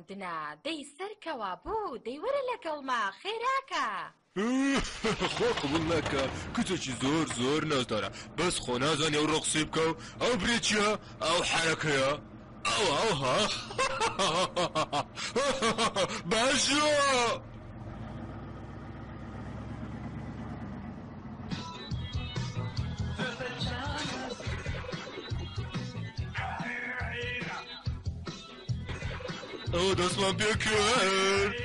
گەڕاندنە دەی سەرکەوە بوو دەیوەرە لەگەڵما خێراکە خۆ قبول نەکە کچێکی زۆر زۆر نازدارە بەس خۆ نازانێ ئەو ڕقسی بکە و ئەو برێچیە ئەو حەرەکەیە ئەوها باشە ئەو دەستمان پێ کرد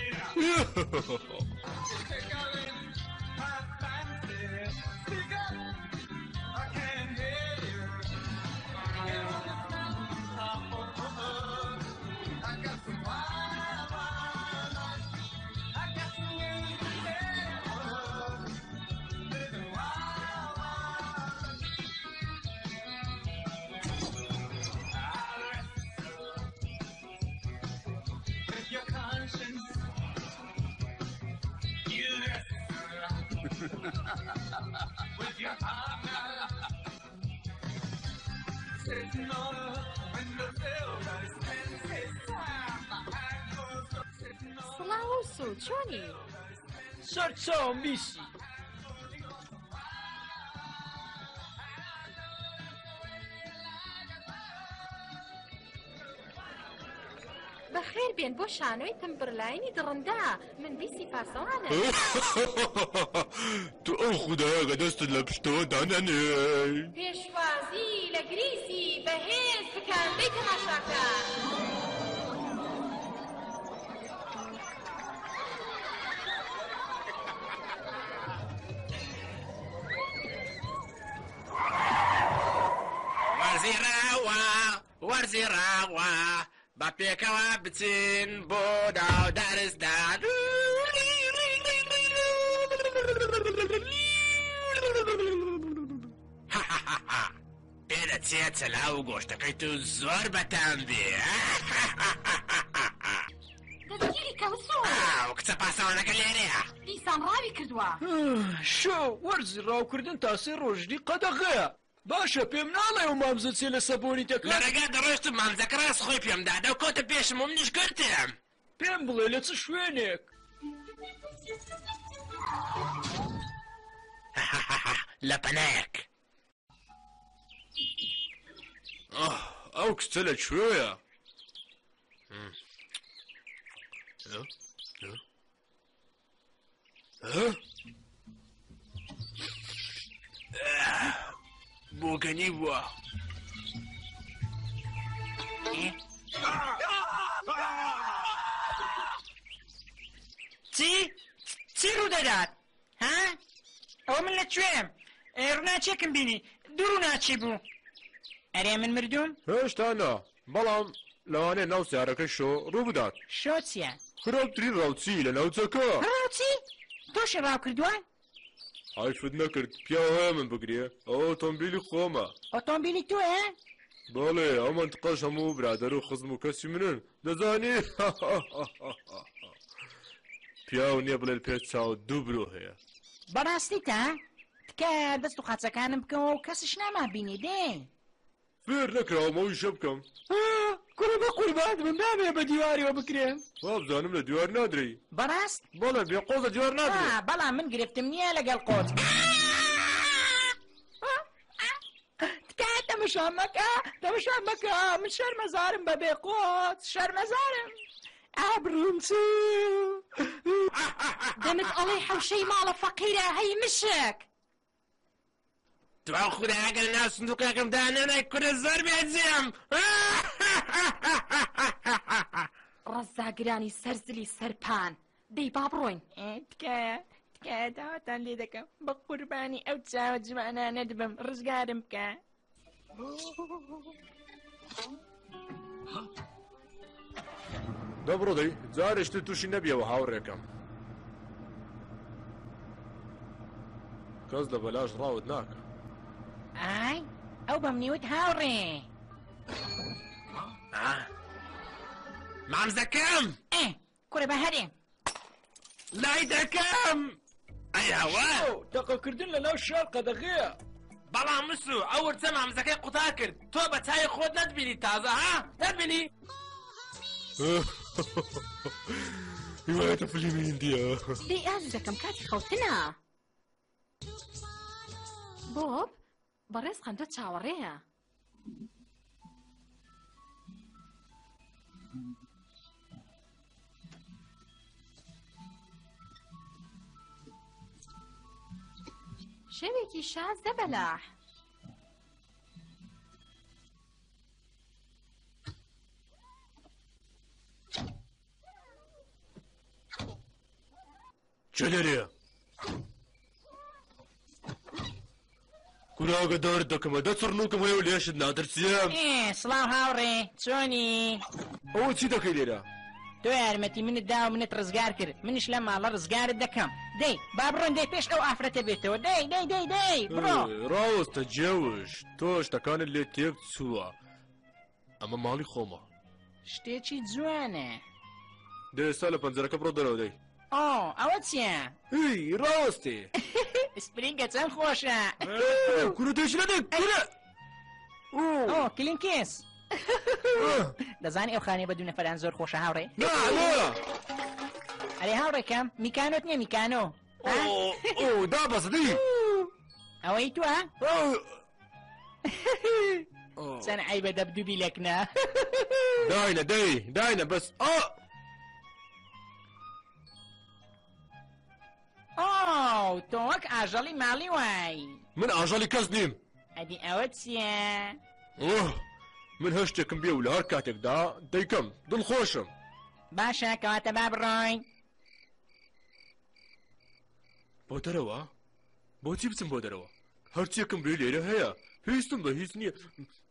With your partner sitting on a windowsill, but he spends his time behind closed doors sitting on. سڵاو و سوود چۆنی؟ سەر چاوم بیسی بەخێر بێن بۆ شانۆی تەمبرلاینی دڕندا من بیسی پاسەوانە تو ئەو خودایەکە دەستت لە پشتەوە دانەنێ پێشوازی لە گریسی بەهێز بکەن بەی تەماشاکە وەرزی ڕاوە بە پێکەوە بچین بۆ داو دارستدان پێدەچێت چەلاو و گۆشتەکەی تو زۆر بەتان بێ دەستگیری کەوسۆ کچە پاسەوانەکە لێرەیە دیسان ڕاوی کردووە شۆ وەرزی ڕاوکردن تا سێ ڕۆژدی قەدەغەیە باشە پێم ناڵێ و مامزە چێ لە سەبۆنی لە دەکات ڕێگا دەڕۆشتم مامزەکە ڕاست خۆی پێم دادا و کۆتە پێشم و منیش گرتم پێم بڵێ لە چ شوێنێک لە پەنایەک ئەو کچە لەکوێیە بۆگەنی بووە چی ڕوو دەدات ها ئەوە من لەکوێم ڕووناچێکم بینی دوو ڕووناچی بوو ئەرێ من مردوم هێشتا نا بەڵام لەوانێ ناو سیارەکە شۆ ڕوو بدات شۆ چییە خراپترین ڕاوچی لە ناوچەکە ڕاوچی تۆشی ڕاو کردووە حیفت نەکرد پیاوە هەیە من بگرێ ئەو ئۆتۆمبیلی خۆمە ئۆتۆمبیلی تۆیە بەڵێ ئەو منتقەش هەموو برادەر و خزم و کەسی منن دەزانی پیاو نییە بڵێ پێت چاو دوو برۆ هەیە بەڕاستی تا تکە دەست و قاچەکانم بکەمەوە و کەسش نامابینی دێ فێر نەکراوەمەوەی شە بکەم کوڕە بە قوربات من نامێ بە دیواریەوە بکرێن وابزانم لە دیوار نادرێی بەڕاست بەڵێ بێ قۆز لە دیوار نادرێ بەڵام من گرفتم نییە لەگەڵ قۆت تکە تەمەشا مەکە من شەرمەزارم بەبێ قۆت شەرمەزارم ئابروم چ دەمت ئەڵێ حەوشەی ماڵە فەقیرە هەی مشک تو خودایەکە لە ناو سندوقەکەم دانانای کورە زۆر بێجێم ڕەزاگرانی سەرزلی سەرپان دەی با بڕۆین تکایە داواتان لێ دەکەم بە قوربانی ئەو چاوە جوانانە دەبم ڕزگارم بکە دەبڕۆ دەی جارێشتر تووشی نەبیەوە هاوڕێکم کەس لە بەلاش ڕاوت ناکە ئای ئەو بەم نیوت هاوڕێ مامزەکەم کوڕە بە هەرێ لای دەکەم ئەیاوە تەقەکردن لە ناو شار قەدەغەیە بەڵام مسو ئەو ورچە مامزەکەی قوتا کرد تۆ بە چای خۆت نەتبینی تازە ها نەتبینی هواية فيلم هندية لی ئاز دەکەم کاتی خەوتنە بۆب بەڕێز قەندە چاوەڕێیە شەوێکی شاز دەبەلاح چلێرێ کوراگە دارت دەکەمە دەچڕنوکەم هەیە و لێشت نادرسیم سڵاو هاوڕێ چۆنی ئەوە چی دەکەی لێرە تۆ یارمەتی منت دا و منت ڕزگار کرد منیش لە ماڵە ڕزگارت دەکەم دەی با بڕۆن دەی پێش ئەو ئافرەتە بێتەوە دەی بڕۆ ڕاوەستە جێوش تۆ شتەکانت لێ تێک چووە ئەمە ماڵی خۆمە شتێکی جوانە دە ئێستا لە پەنجەرەکە بڕۆ دەرەوە دەی ئەوە چییە؟ هی ڕاستێ سپرینگە چەند خۆشە کورە دێش نەدەک کورە کلینکێس دەزانی ئەو خانێ بە دوو نەفەران زۆر خۆشە هاوڕێ ئەرێ هاوڕێکەم میکانۆت نییە میکانۆ دابەزدی ئەوەی توە؟ چەند عیبە دەبدوو بیلەکنە داینە داینە بەس تۆ وەک ئاژەڵی ماڵی وای من ئاژەڵی کەس نیم ئەدی ئەوە چییە؟ من هەشتێکم بێ و لە هەر کاتێکدا دەیکەم دڵخۆشم باشە کەواتە با بڕۆین بۆ دەرەوە بۆچی بچم بۆ دەرەوە هەرچیەکم بێ لێرە هەیە پێویستم بە هیچ نییە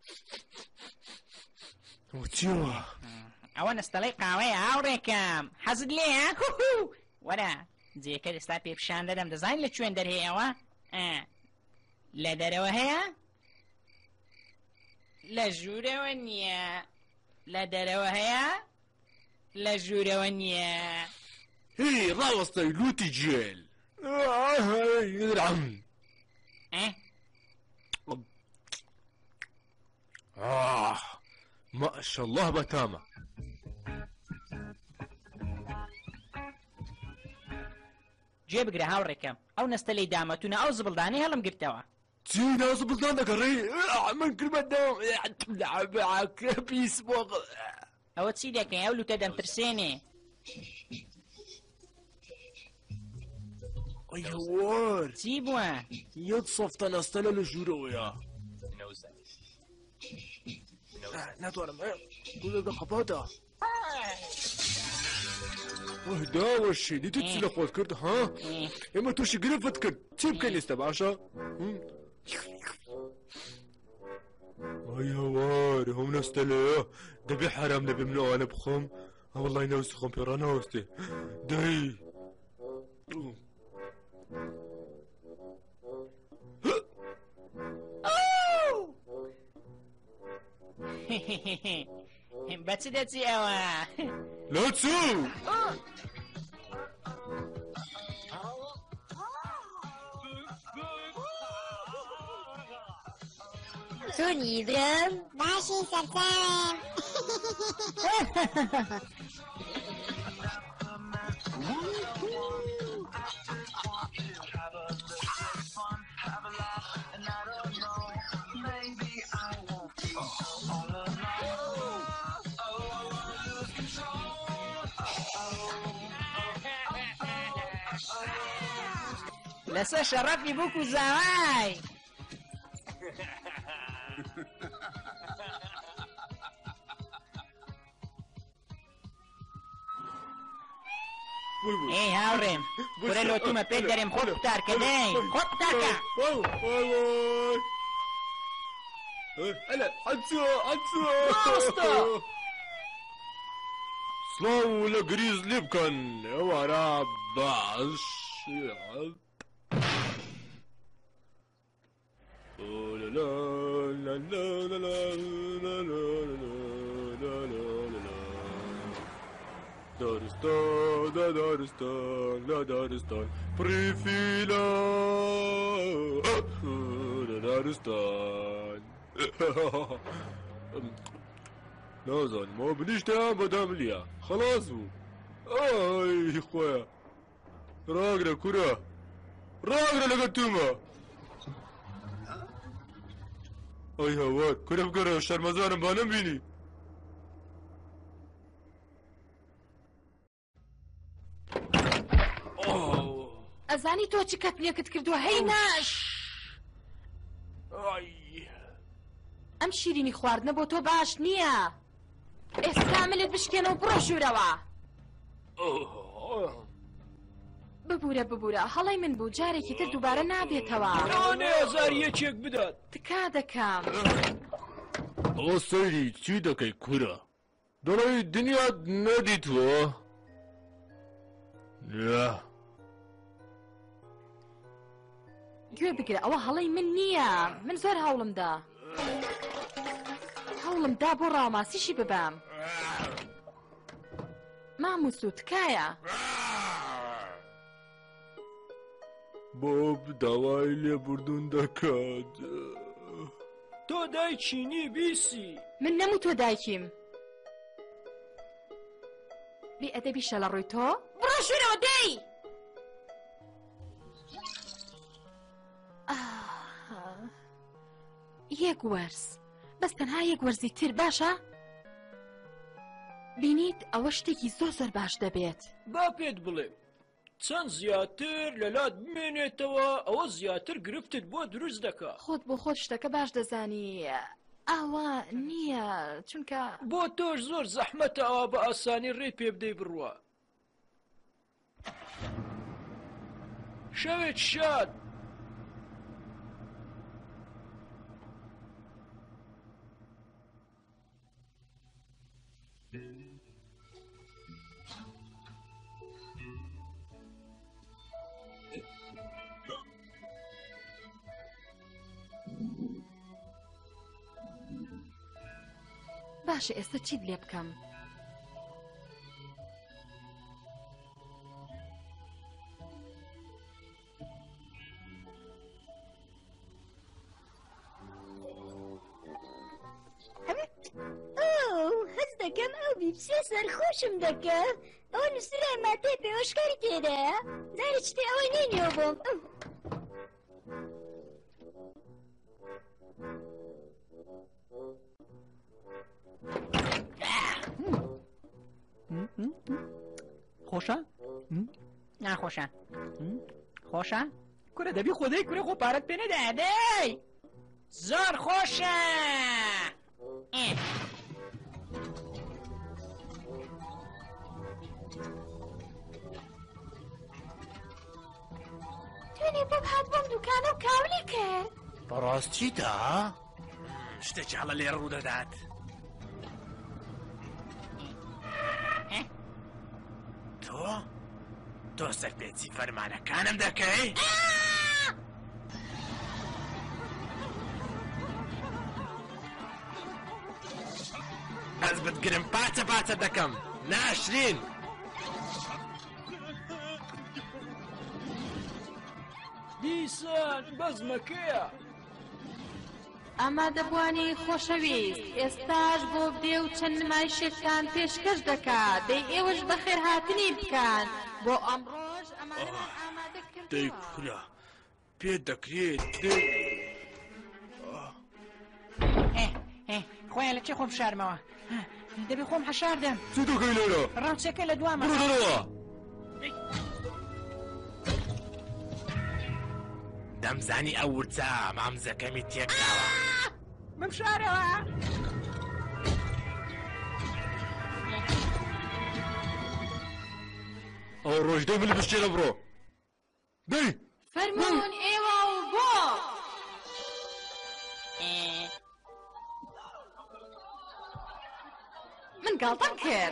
چیوە ئەوە نستەڵەی قاوەیە هاوڕێکم حەزت لێیە وەرە جێکە ئێستا پێ پیشان دەدەم دەزانین لە کوێن دەرهەیەەوە لە دەرەوە هەیە لە ژوورەوە نییە لە دەرەوە هەیە لە ژوورەوە نییە هی ڕاوەستەی لوتی جێل ماشاء الله بەتامە گوێ بگرە هاوڕێکەم ئەو نەستە لی دامەتونە ئەو زبڵدانەی هەڵم گرتەوە چی ناز بڵدان دەگەڕی من کردمەدە پیس بۆ ئەوە چی دەکەی ئەو لوتە دەمترسێنێ ئەیوەر چی بووە؟ یەک سەفتە نەستەلە لە ژوورەوەیە ناتوانم گوڵەکە قەپاتە داوەشی دیتت چی لە خۆت کرد ها؟ ئێمە تووشی گرفت کرد چی بکەین ئێستا باشە؟ ئەیوەر هەم نەستەلەیە دەبێ حرام دەبێ من ئەوانە بخۆم وەڵڵای نەوستی خۆم پێ ڕانەوەستێ دەی بەچ دەچی ئەوە؟ لە چوو؟ چۆنی درم؟ باشی سەرچاوم لەسەر شەڕەفی بووک و زاوای ئێ هاوڕێم کورە لۆتومە پێت دەرێم خۆت قوتارکە دەی خۆت قوتارکە سڵاو لە گریزلی بکەن ئەوارە باش دارستان دارستان لا دارستان پریفیلا دارستان نازانمەوە بنیشتیان بەدەم لیا خلاص بوو ئای خۆیە ڕاگرە کورە ڕاگرە لەگەڵ تومە ئەی هەوات کورە بگەڕێ شەرمەزارم با نەمبینی ئەزانی تۆ چ کەتنێکت کردووە هەی ناش ئەم شیرینی خواردنە بۆ تۆ باش نییە ئێستا ملت بشکێنە و بڕۆ ژوورەوە ببوورە هەڵی من بوو جارێکی تر دووبارە نابێتەوە نانێ هەزار یەکێک بدات تکا دەکەم ئەوە سەیری چی دەکەی کورە دەڵی دنیات نەدیتوە نه گوێ بگرە ئەوە هەڵی من نییە من زۆر هەوڵمدا بۆ ڕاوماسیشی ببەم ماموس و تکایە بۆ داوای لێبوردون دەکات تۆ دایکینی بیسی من نەموو تۆ دایکیم بێ ئەدەبی شە لە ڕووی تۆ بڕۆ ژوورەوە دەی یەک وەرز بەس تەنها یەک وەرزی تر باشە بینیت ئەوە شتێکی زۆر باش دەبێت با پێت بڵێم چەند زیاتر لەلات بمێنێتەوە ئەوە زیاتر گرفتت بۆ دروست دەکا خۆت بۆ خۆت شتەکە باش دەزانی ئاوا نییە چونکە بۆ تۆش زۆر زەحمەتە ئەوە بە ئاسانی ڕێ پێ بدەی بڕوە شەوێک شاد باشە ئێستا چیت لێ بکەم هەز دەکەم ئەو بیپسیە سەرخۆشم دەکە ئەوە نووسرای ماتەی پێوەشکاری تێدایە زاری شتێ ئەوەی نینیەوە بۆم خۆشە؟ ناخۆشە خۆشە؟ کورە دەبی خۆدەی کورە خۆ پارەت پێ نەدادەی زۆر خۆشە توێنێ بۆم هات بۆم دوکانە و کاولی کرد بەڕاستیدا شتێکی هەڵە لێ ڕوو دەدات تۆ سەرپێچی فەرمانەکانم دەکەی؟ ئەس بتگرم پاچە دەکەم ناشرین دیسان بەزمەکەیە ئامادەبوانی خۆشەویست ئێستاش بۆ بدێ و چەند نمایشێکتان پێشکەش دەکات دەی ئێوەش بەخێر هاتنی بکەن بۆ ئەمڕۆژ ئەمانەمان ئامادە دەی کردووە کورە پێ دەکرێت خۆیان لە چێ خۆم شارمەوە دەبێ خۆم حەشاردەم چی دەکەی لێرە ڕاوچەکە لە دوامە بڕۆ دەرەوە دەمزانی ئەو ورچە مامزەکەمی تێکداوە بمشارەوە ئەو ڕۆژدەی من بشتێنە بڕۆ دەی فەرموون ئێوە و بۆ من گاڵتەم کرد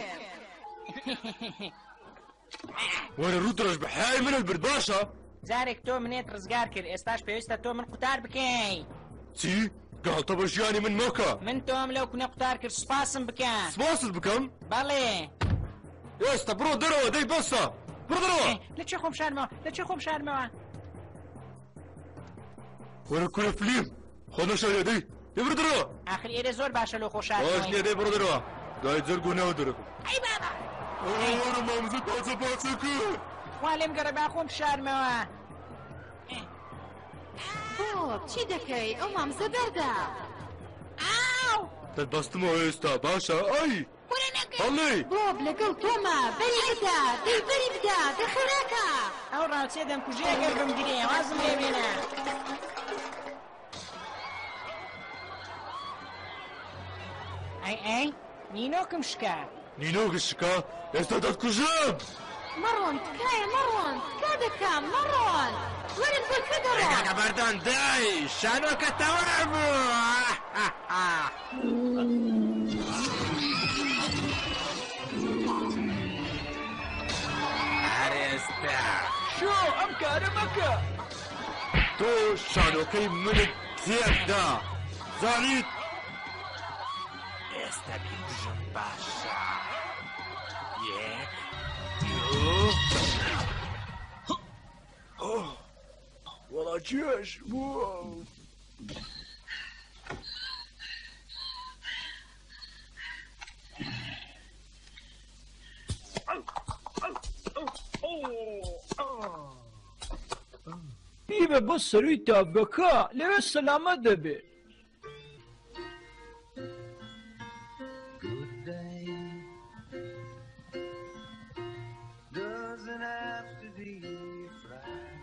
وەرە ڕوودڕۆژ بەحای منت برد باشە جارێک تۆ منێت ڕزگار کرد ئێستاش پێویستە تۆ من قوتار بکەی چی؟ گاڵتە بە ژیانی من مەکە من تۆم لەو کونە قوتار کرد سوپاسم بکەن سپاست بکەم؟ بەڵێ ئێستا بڕۆ دەرەوە دەی بەسە بڕۆ دەرەوە لە چێ خۆم شارمەوە وەرە کورە فلیم خۆ نەشارێ دەی دەی بڕۆ دەرەوە ئاخر ئێرە زۆر باشە لۆ باش خۆشارمەوەی نییە دەی بڕۆ دەرەوە دوای جەرگ و ناو دەرەکەم ئەی بابا وەرە مامزە پاچە پاچەکە وا لێم گەڕێ با خۆم شارمەوە بۆب چی دەکەی ئەو مامزە دەردا ئاو دەتبەستمەوە ئێستا باشە ئای وەرە نەگەی هەڵێ بۆب لەگەڵ تۆمە بەری بدا دەی بەری بدا دەخێراکە ئەو ڕاوچێ دەمکوژێ گەر بمگرێ وازم لێ بێنە ئەی نینۆکم شکا نینۆگە شکا ئێستا دەتکوژم مەڕۆن تکایە مەڕۆن تکا دەکەم مەڕۆن وەرن بۆکە دەڕۆن ڕێگاکە بەردان دای شانۆکە تەواو بوو ئارێستا شۆ ئەم کارە مەکە تۆ شانۆکەی منت تێکدا زانیت ئێستا بیکوژم باشە یەک دوو وەڵا چێش بوو بیبە بۆ سەروی تابگەکە لەوێ سەلامەت دەبێ Good day doesn't have to be Friday.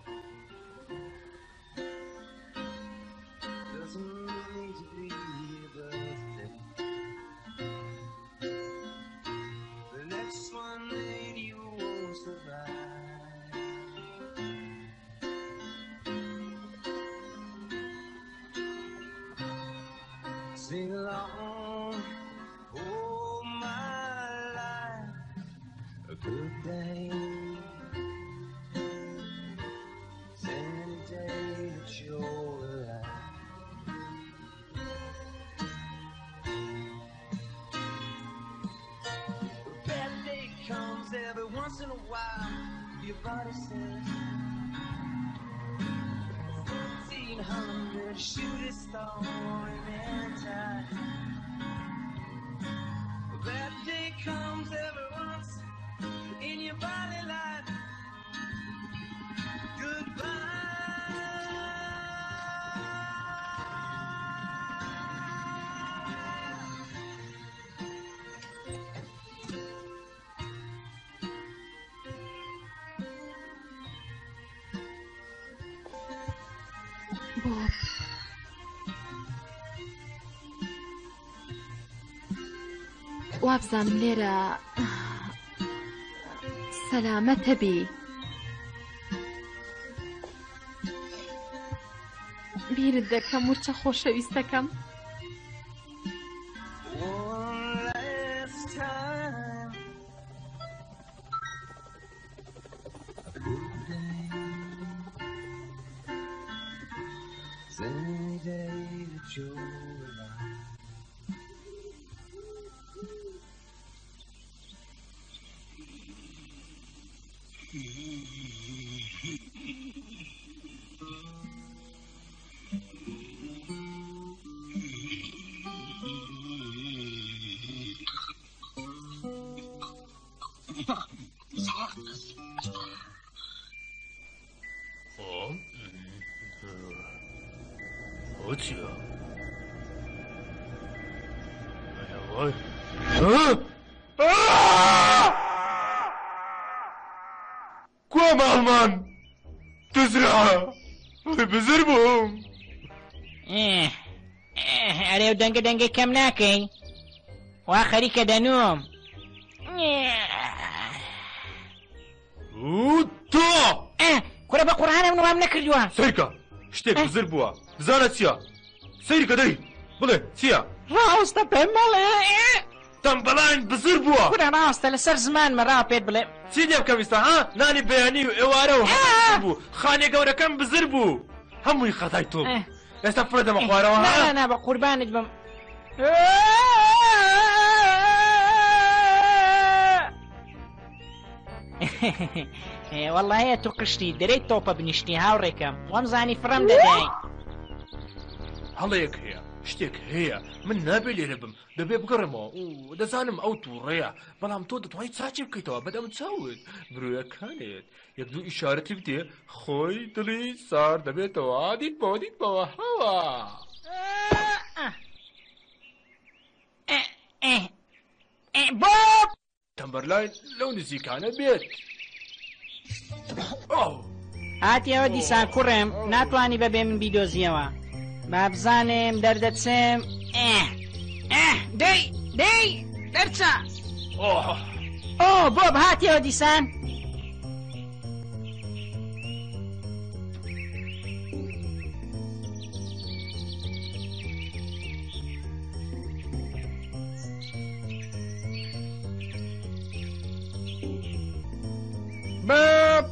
Doesn't need to be a birthday. The next one that you won't survive. Sing along, oh my life, a good day. It's any day that you're alive. A bad day comes every once in a while. Your body says 1,400 shooting star in time. A bad day comes every once in your body life. بۆب وابزانم لێرە سەلامەتە بی بیرت دەکەم ورچە خۆشەویستەکەم One last time. A good day. It's any day that you're alive. چیە؟ کوا ماڵمان دزرا بزر بووم ئەرێ و دەنگە دەنگی کەم ناکەی وا خەریکە دەنوم تۆ کورە بە قورعانم نوام نەکردووە سەیرکە شتێک بزر بووە بزانە چییە سەیرکە دەی بڵێ چییە ڕاستە پێم مەڵێ تەمبەڵان بزر بووە کورە ڕاستە لەسەر زمانمە ڕا پێت بڵێ چی لێ بکەم ئێستا ها نانی بەیانی و ئێوارە و هەموو بوو خانێ گەورەکەم بزر بوو هەمووی خەتای تۆ ئێستا پڕە دەمە خوارەوە نا بە قوربانت بم وەڵایە تو قشتی دەرەی تۆپە بنیشتی هاوڕێکم وەمزانی فڕەم دەدەی هەڵەیەک هەیە شتێک هەیە من نابێ لێرە بم دەبێ بگەڕێمەوە و دەزانم ئەو تووڕەیە بەڵام تۆ دەتوانیت چاچی بکەیتەوە بەدەم چاوت برۆیەکانێت یەک دوو ئیشارەتی بدێ خۆی دڵی سار دەبێتەوە دیتبەوە هەوە بۆب تەمبەرلاین لەو نزیکانە بێت هاتیەوە دیسان کوڕێم ناتوانی بەبێ من بیدۆزیەوە با بزانێم دەردەچێم دەی دەرچە بۆب هاتیەوە دیسان باب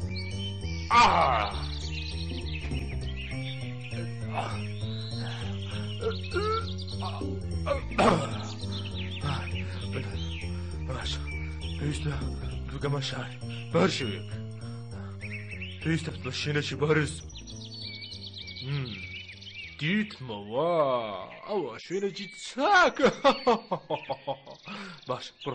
باش پێویستە دووگەمە شار بەر شوێک پێویستە بە شوێنێکی بەرز دیتمەوە ئەوە شوێنێکی چاکە باش بڕۆ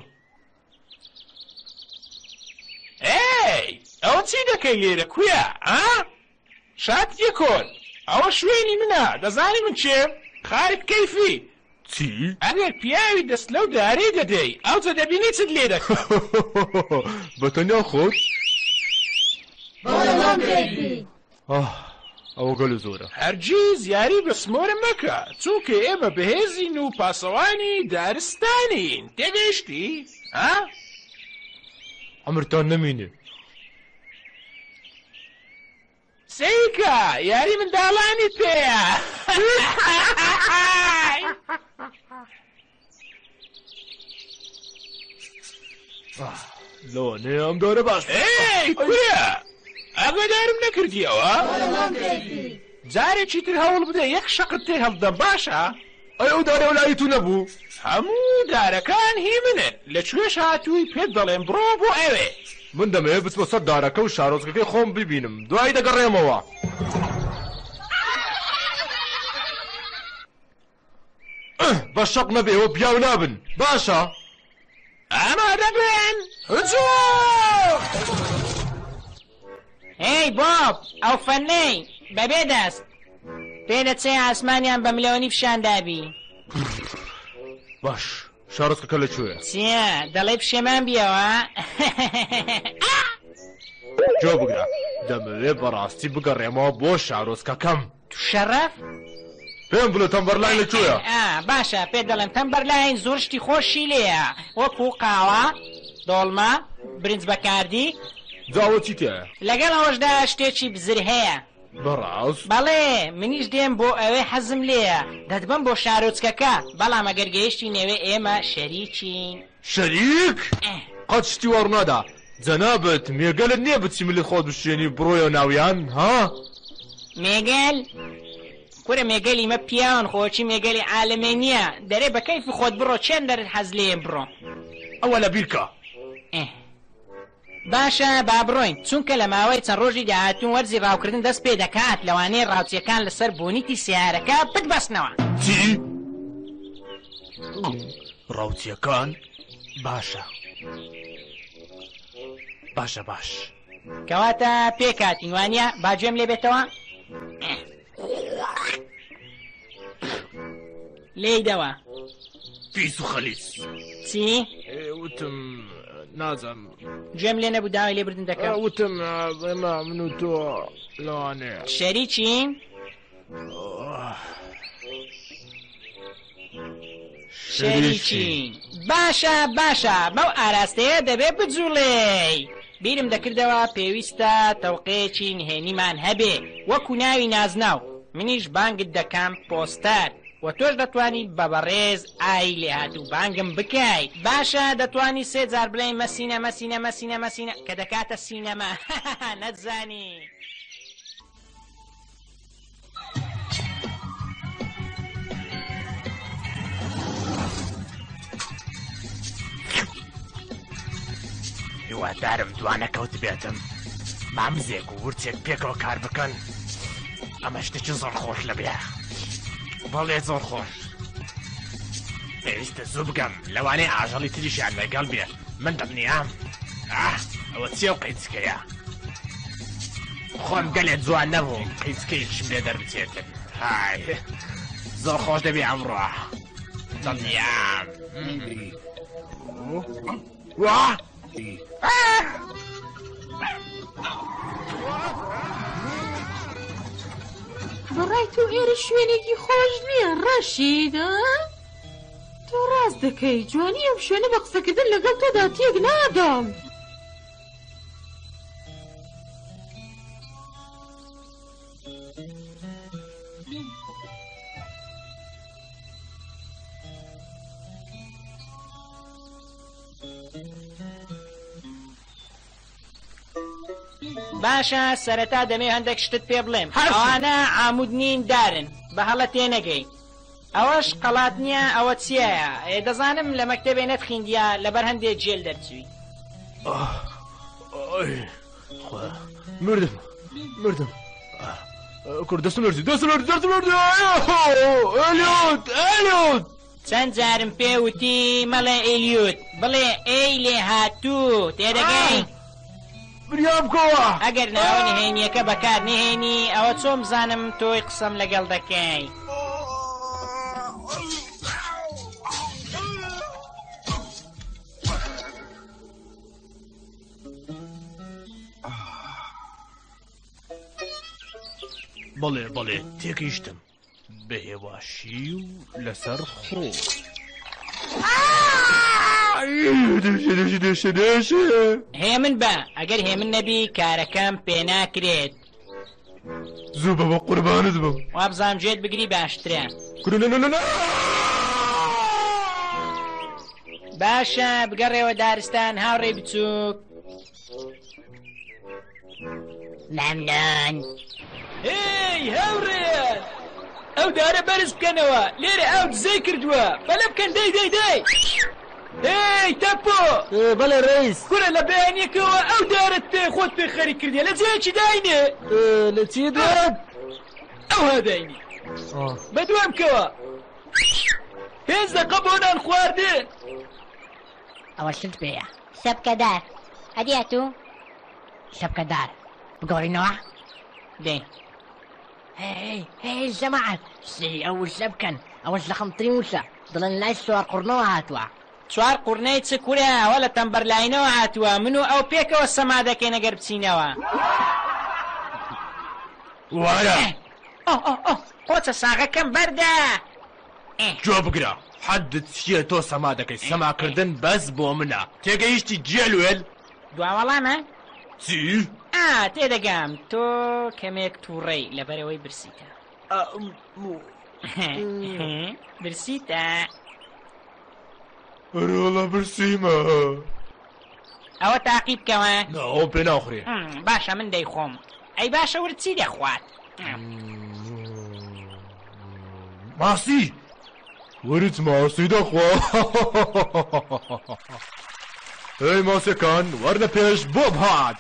ئەوە چی دەکەی لێرە کوێ شات یەکۆن ئەوە شوێنی منە دەزانی من چێم خارت کەیفی چی؟ ئەگەر پیاوی دەست لەو دارەی دەدەی ئەوجە دەبینی چت لێ دەکەم بەتەنیا خۆت؟ ئەوە گەلە زۆرە هەرگیز یاری بە سمۆرم مەکە چونکە ئێمە بەهێزین و پاسەوانی دارستانین تێگەیشتی؟ ئەمرتان نەمینێ سەیکە یاری منداڵانی پێیە لەوانێ ئەم دارە باش کوێ ئاگادارم نەکردیەوە جارێکی تر هەوڵ بدە یەک شەقت تێ هەڵدەم باشە ئەو دارە وەلای تو نەبوو هەموو دارەکان هی منن لەکوێش هاتووی پێت دەڵێم بڕۆ بۆ ئەوێ من دەمەوێت بچمە سەر دارەکە و شارۆچکەکەی خۆم ببینم دوای دەگەڕێمەوە بە شەق نەبێەوە پیاو نابن باشە ئامادە بن هجوم هی بۆب ئەو فەرنەی بەبێ دەست پێ دەچێ ئاسمانیان بە ملەوەنی فشاندابی باش شارۆچکەکە لەکوێیە چییە دەڵێ پشێمان بیەوە جۆ بگرە دەمەوێت بەڕاستی بگەڕێمەوە بۆ شارۆچکەکەم تو شەرەف پێم بڵێ تەمبەرلاین لەکوێیە باشە پێ دەڵێم تەمبەرلاین زۆر شتی خۆشی لێیە وەکو قاوە دۆڵمە برنج بەکاردی جاوە چی تایە لەگەڵ ئەوەشدا شتێکی بزر هەیە بەڕاست بەڵێ منیش دێم بۆ ئەوەی حەزم لێیە دەتبم بۆ شارۆچکەکە بەڵام ئەگەر گەیشتی نێوێ ئێمە شەریکین شەریک قەت شتی وەڕنادا جەنابەت مێگەلت نییە بچی ملی خۆت بشێنی بڕۆیە ناویان ها مێگەل کورە مێگەلی مە پیاوان خۆچی مێگەلی عالەمێ نییە دەرێ بە کەیفی خۆت بڕۆ چێن دەرت حەز لێم بڕۆ ئەوە لە بیرکە باشە با بڕۆین چونکە لە ماوەی چەند ڕۆژی داهاتوون وەرزی ڕاوکردن دەست پێ دەکات لەوانەیە ڕاوچیەکان لەسەر بۆنیتی سیارەکە بتبەستنەوە چی؟ ڕاوچیەکان باشە باش کەواتە پێکاتین وانە باگوێم لێ بێتەوە لێیدەوە پیس و خەلیس چی؟ وتم نازم گوێم لێ نەبوو داوای لێبردن دەکەم وتم ئێمە من و تۆ لەوانەیە شەریکین؟ شەریکین باشە بەو ئاراستەیە دەبێ بجوڵێی بیرم دەکردەوە پێویستە تەوقەیەکی نهێنیمان هەبێ وەکو ناوی نازناو منیش بانگت دەکەم پۆستەر و تۆش دەتوانیت بە بەڕێز ئای لێ هاتوو بانگم بکەی باشە دەتوانی سێ جار بڵێ مەسینە کە دەکاتە سینەما نەتزانی هیوادارم دوانەکەوت بێتم مامزێک و ورچێک پێکەوە کار بکەن ئەمە شتێکی زۆر خۆش لە بێ بەڵێ زۆر خۆش پێویستە زوو بگەم لەوانەیە ئاژەڵی تریشیان لەگەڵ بێ من دڵنیام ئەوە چێ و قەیچکەیە خۆم گەلێ جوان نەبووم قەیچکەیەکیشم لێ دەربچێتن های زۆر خۆش دەبێ ئەمڕۆ دڵنیام وا بەڕای تۆ ئێرە شوێنێکی خۆش نییە ڕەشید تۆ ڕاست دەکەی جوانی ئەم شوێنە بە قسەکردن لەگەڵ تۆدا تێک نادەم باشە سەرەتا دەمێ هەندێک شتت پێ بڵێم ئەوانە عامود نین دارن بە هەڵە تێنەگەی ئەوەش قەڵات نییە ئەوە چیایە دەزانم لە مەکتەبێ نەتخیندیا لەبەر هەندێک جێل دەرچووی مردم کورد دەستم لەرزی ئەلیۆت چەند جارم پێوتی مەڵێ ئێلیوت بڵێ ئەی لێ هاتوو تێدەگەی بریام کۆوە ئەگەر ناوە نهێنیەکە بەکار نهێنی ئەوە چۆم بزانم تۆی قسەم لەگەڵ دەکەی بەڵێ تێگەیشتم بە هێواشی و لەسەر خۆ هەیە من بە ئەگەر هێ من نەبی کارەکەم پێ ناکرێت زوو بە قوربانت بم وابزانام گوێت بگری باشترە باشە بگەڕێەوە دارستان هاوڕێ بچووک مەمنون هی هاوڕێن ئەو دارە بەرز بکەنەوە لێرە ئەو دزەی کردووە بەلە بکەن دەی هی تەپۆ بەڵێ ڕیس کورە لە بەیانیەکەوە ئەو دارت پێ خۆت پێ خەری کردیە لە جێکی داینێ لە چی دوات ئەو هەداینی بەدوام کەوە 5 دقە بۆ نان خواردن ئەوە شت پێیە سەبکەدار هەدیەتو سەبکەدار بگۆڕینەوە دێ هی جەماعەت سری ئەو وشە بکەن ئەوەش لە خەمتری وشە دڵن لای سوار قوڕنەوە هاتووە چوار قوڕنەی چ کورە ئەوە لە تەمبەرلاینەوە هاتووە من و ئەو پێکەوە سەما دەکەین ئەگەر بچینەوە وایە قۆچە ساغەکەم بەردە جۆ بگرە حەدت چییە تۆ سەما دەکەی سەماکردن بەس بۆ منە تێگەیشتی جێلوێل دواوەڵامە چی؟ تێدەگام تۆ کەمێک تووڕێی لەبەرەوەی برسیتە برسیتە ئەرۆڵە برسیمە ئەوە تاقی بکەوە ئەو پێ ناخورێ باشە من دەیخۆم ئەی باشە ورد چی دەخوات ماسی ورد ماسی دەخوا ئەی ماسەکان وەرنە پێش بۆ بهات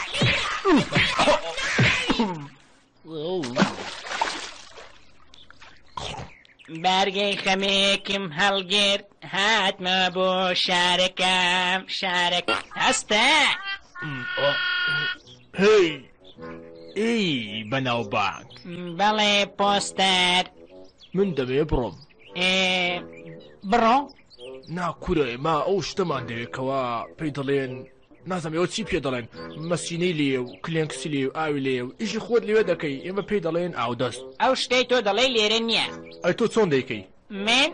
بارگەی خەمێکم هەڵگرت هاتمە بۆ شارەکەم شارەک هەستە هی ئەی بەناوبانگ بەڵێ پۆستەر من دەبێ بڕۆم بڕۆ ناکورە ما ئەو شتەمان دەوێتکەوە پێی دەڵێن نازانەوە چی پێ دەڵێن مەسینەی لێ و کلێنکسی لێ و ئاوی لێ و ئیشی خۆت لێوێ دەکەی ئێمە پێی دەڵێن ئاودەست ئەو شتەی تۆ دەڵێ لێرە نییە ئەی تۆ چۆن دەیکەی من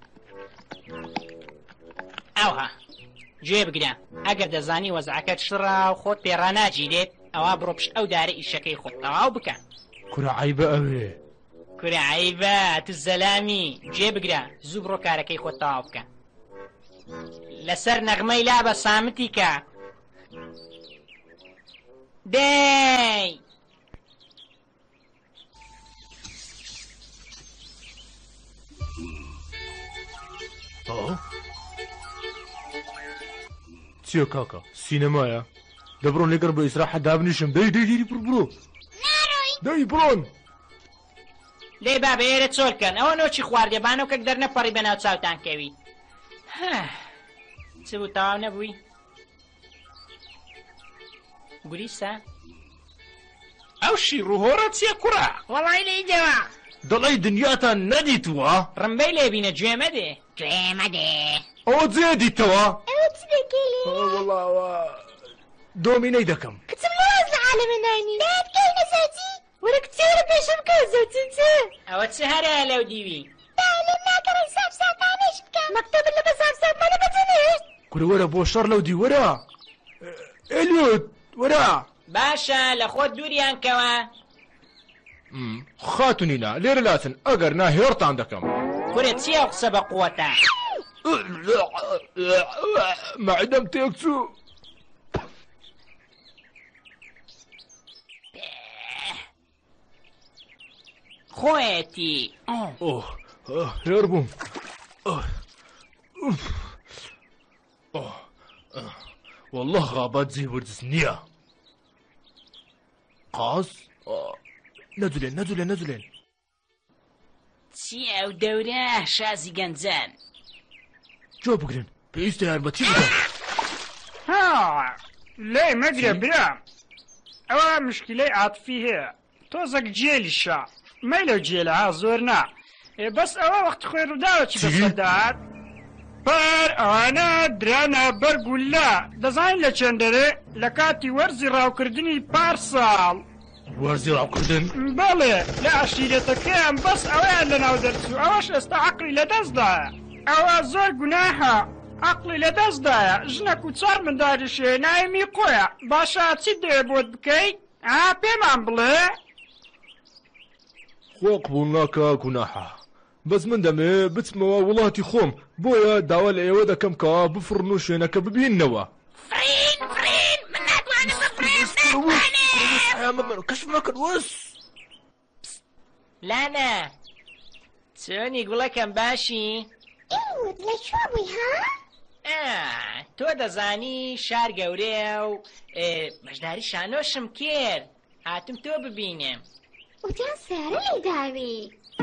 ئەوها گوێ بگرە ئەگەر دەزانی وەزعەکەت شڕا و خۆت پێڕاناگیرێت ئەوە بڕۆ پشت ئەو دارە ئیشەکەی خۆت تەواو بکە کورە عیبە ئەوێ کورە عیبە تو زەلامی گوێ بگرە زوو بڕۆ کارەکەی خۆت تەواو بکە لەسەر نەغمەی لا بە سامتی کە دەی چیە کاکە سینەمایە دەبڕۆن لەگەر بە ئیسراحەت دابنیشم دەی بڕۆ دەی بڕۆن دەی بابە ئێرە چۆلکەن ئەوە نۆچی خواردێبانە و کەک دەرنەپەڕی بەناو چاوتان کەوی چ بوو تەواو نەبووی گوریسە ئەو شی ڕووهۆرە چییە کوڕە وەڵای لێیدەوە دەڵی دنیاتان نەدیتووە ڕمبەی لێبینە گوێمە دێ ئەوە جێ دیتەوە ئەوە چ دەکەی وەڵاوە دۆمینەی دەکەم کچم لەواز لە عالەمە نانی دادکەی نەزاتی وەرە کچێرە پێشم کە زەوتنچە ئەوە چ هەرە لەو دیوی لێم ناکەڕی سابساتانش بکە مەکتەبت لە بە سابساتمانە بەجەنێت کورە وەرە بۆ شەڕ لەو دی وەرە ئێلیۆت وەرە باشە لە خۆت دووریان کەوە خاتونینە لێرە لاتن ئەگەر ناهێڕتان دەکەم کورە چییە قسە بە قووەتە مەعدەم تێک چوو خۆیەتی هێر بووم والله غابات زي وردس نییە قاس نەدولێن چی ئەو دەورە شازی گەنجان جۆ بگرن پێویستە یارمەتی بدەم لێ مەگرە برام ئەوە مشکلەی عاتفی هەیە تۆزەک جێلیشە مەلەو جێلە زۆر نا بەس ئەوە وەخت خۆی ڕووداوە چی بەسەردات پەر ئەوانە درانە بەرگولە دەزانین لە چەندەرێ لە کاتی وەرزی ڕاوکردنی پارساڵ وەرزی ڕاوکردن بەڵێ لە عەشیرەتەکەیان بەس ئەوەیان لەناو دەرچوو ئەوەش ئێستا عەقڵی لەدەستدایە ئەوە زۆر گوناحە عەقڵی لەدەستدایە ژنەک و چوار منداریشێ نایمی قۆیە باشە چی دەوێ بۆت بکەیت پێمان بڵێ خۆ قبوڵ ناکە گوناحە بەس من دەمێ بچمەوە وڵاتی خۆم بۆیە داوا لە ئێوە دەکەم کەوا بفڕن و شوێنەکە ببیننەوە فرین من ناتوانم بفرێم کەشم ناکەن وەس لانە چۆنی گوڵەکەم باشی ئێوت لە شۆ بووی ها تۆ دەزانی شار گەورەیە و بەشداری شانۆشم کرد هاتم تۆ ببینم وتیان سارە لێی داوی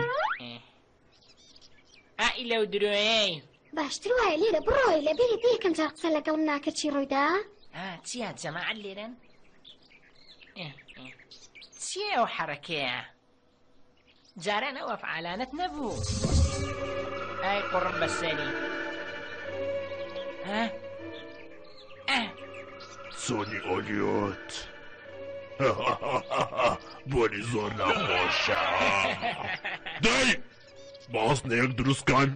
ئای لەو درۆیەی باشتر وایە لێرە بڕۆی لە بێری پێکەم جار قسە لەگەڵ ناکرد چی ڕوویدا چیە جەماعەت لێرەن چیە ئەو حەرەکەیە جاران ئەو ئەفعالانەت نەبوو ئای قوڕم بەسەری سۆنی ئۆلیۆت بۆنی زۆر ناخۆشە دای باسنەیەک دروستکەن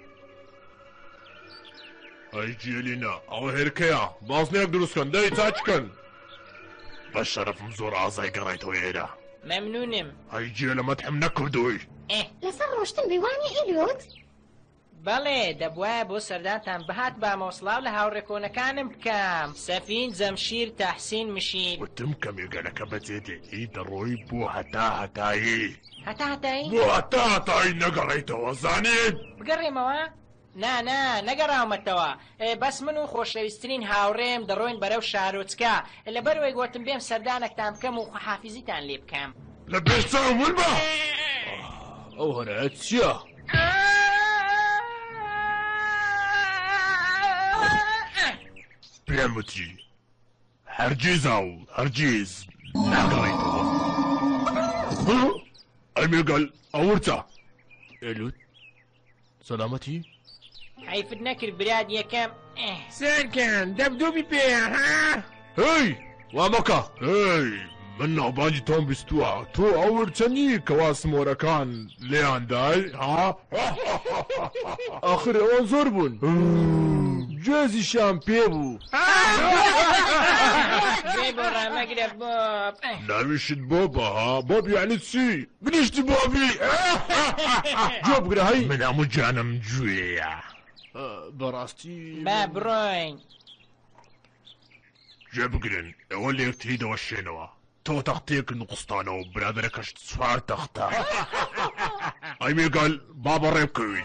ئەی جێلینە ئەوە هێرکەیە باسنەیەک دروستکەن دای چاچکەن بە شەرەفم زۆر ئازای گەڕێیتەوە ئێرە مەمنونم ئەی جێ لە مەتحم نەکردووی لەسەر ڕۆشتن بێوانی ئێلیۆت بەڵێ دەبوایە بۆ سەردانتان بەهات با مۆسڵاو لە هاوڕێکۆنەکانم بکەم سەفین جەمشیر تەحسین مشیر وتم کەمێگەلەکە بەجێدێتی دەڕۆی بۆ هەتایی هەتایی بۆ هەتایی نەگەڕێیتەوە زانین بگەڕێمەوە نەگەڕاومەتەوە بەس من و خۆشەویستترین هاوڕێم دەڕۆین بەرەو شارۆچکە لەبەرەوەی گوتم بێم سەردانێکتان بکەم و خەحافیزیتان لێ بکەم لە پێشچاو من بە ئەو هەرە چییە؟ پێم وتی هەرگیزە و هەرگیز ناگەڕێیتەوە ئەمێگەل ئەورچە ئێلوت سەلامەتی؟ حیفت نەکرد براد یەکەم سەرکەن دەبدوبی پێە هەی وا مەکە هەی من ناوبانجی تۆم بیستووە تۆ ئەوورچەنی کەوا سمۆرەکان لێیاندای ها ئاخر ئەوە زۆر بوون جێزیشان پێ بوو بۆ ڕامەگرە بۆب ناویشت بۆبەها بۆب یعنی چی گنیشتی بۆبی جۆ بگرە هەی من هەموو جانم گوێیە بەڕاستی با بڕۆین جێ بگرن ئەوە لێکتریدەوە شوێنەوە تۆ تەختەیەک نوقستانەوە برادەرەکەش چوار تەختە ئەی مێگەل با بەڕێ بکەوی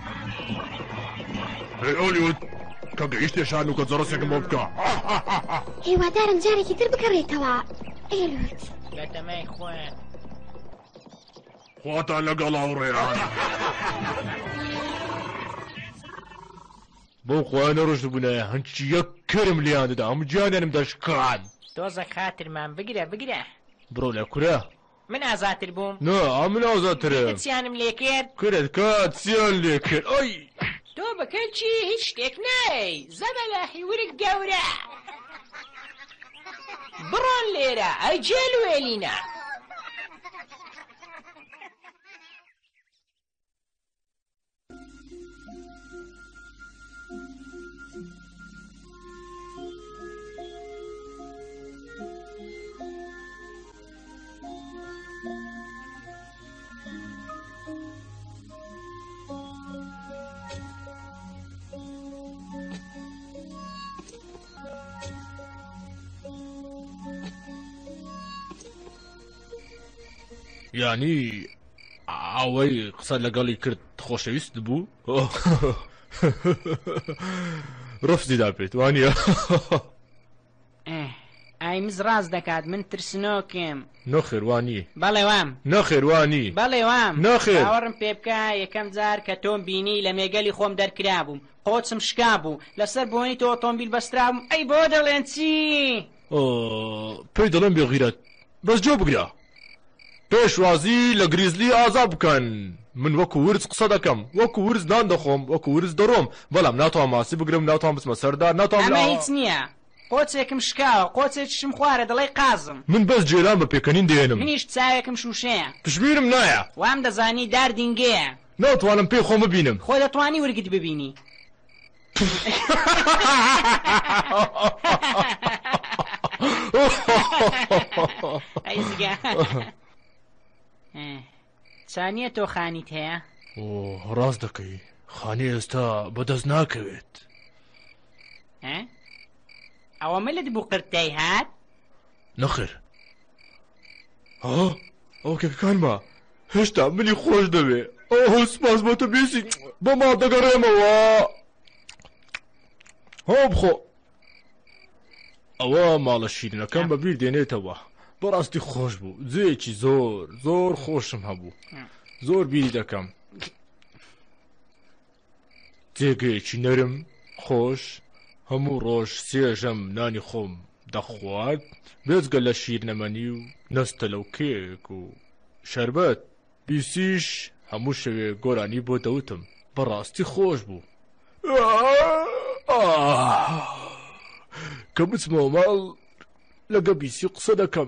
هەی ئۆلیوت کە گەیشتێشان و کە جەڕەسێکم بۆ بکە هیوادارم جارێکی تر بگەڕێیتەوە ئێلوت لە تەمای خۆیان خواتان لەگەڵ هاوڕێیان بۆ خۆیان نەڕۆشت بوونایە هەنچی یەک کرم لیان دەدا هەموو گیانیانم دەشکان تۆزە خاترمان بگرە بڕۆ لە کورە من ئازاتر بووم نا من ئازاترم چیانم لێ کرد کرێت کات چیان لێ کرد ئەی تۆ بەکەلچی هیچ شتێک نای زەبە لە حیورک گەورە بڕۆن لێرە ئەی جێل وێلینە یانی ئەوەی قسە لەگەڵی کرد خۆشەویست بوو ڕفتی داپێت وانە ئایمز ڕاست دەکات من ترسنۆکم نەخێوانی بەڵێ وام نەخێوانی بەڵێ وام نەخێر باوەڕم پێ بکە یەکەم جار کە تۆم بینی لە مێگەلی خۆم دەرکرا بووم قۆچم شکا بوو لەسەر بۆنی تۆ ئۆتۆمبیل بەسترا بووم ئەی بۆ دەڵێن چی پێی دەڵێم بێغیرەت بەس جۆ بگرە پێشوازی لە گریزلی ئازا بکەن من وەکو ورز قسە دەکەم وەکو ورز نان دەخۆم وەکو ورز دەڕۆم بەڵام ناتوان ماسی بگرم ناتوان بچمە سەردار ناتوان ئەمە هیچ نییە قۆچێکم شکاوە قۆچێکشم خوارە دەڵێ قازم من بەس جێران بە پێکەنین دێنم منیش چاوێکم شوشەیە پشبیرم نایە وام دەزانی دار دینگەیە ناتوانم پێی خۆم ببینم خۆ دەتوانی ورگت ببینی ئەیزگا چانیە تۆ خانیت هەیە؟ ڕاست دەکەی خانی ئێستا بەدەست ناکەوێت ئەوە ملت بوو قرتەی هات؟ نەخێر ئەو کێکەکانمە هێشتا منی خۆش دەوێ سپاس بۆ تۆ بیسی بۆ ما دەگەڕێمەوە بخۆ ئەوە ماڵە شیرینەکەم بەبیر دێنێتەوە بەڕاستی خۆش بوو جێکی زۆر زۆر خۆشم هەبوو زۆر بیری دەکەم جێگەیەکی نەرم خۆش هەموو ڕۆژ سێژەم نانی خۆم دەخوارد بێجگە لە شیرنەمەنی و نەستە لەو کێک و شەربەت بیسیش هەموو شەوێ گۆرانی بۆ دەوتم بەڕاستی خۆش بوو کە بچمەوە ماڵ لەگە بیسی قسە دەکەم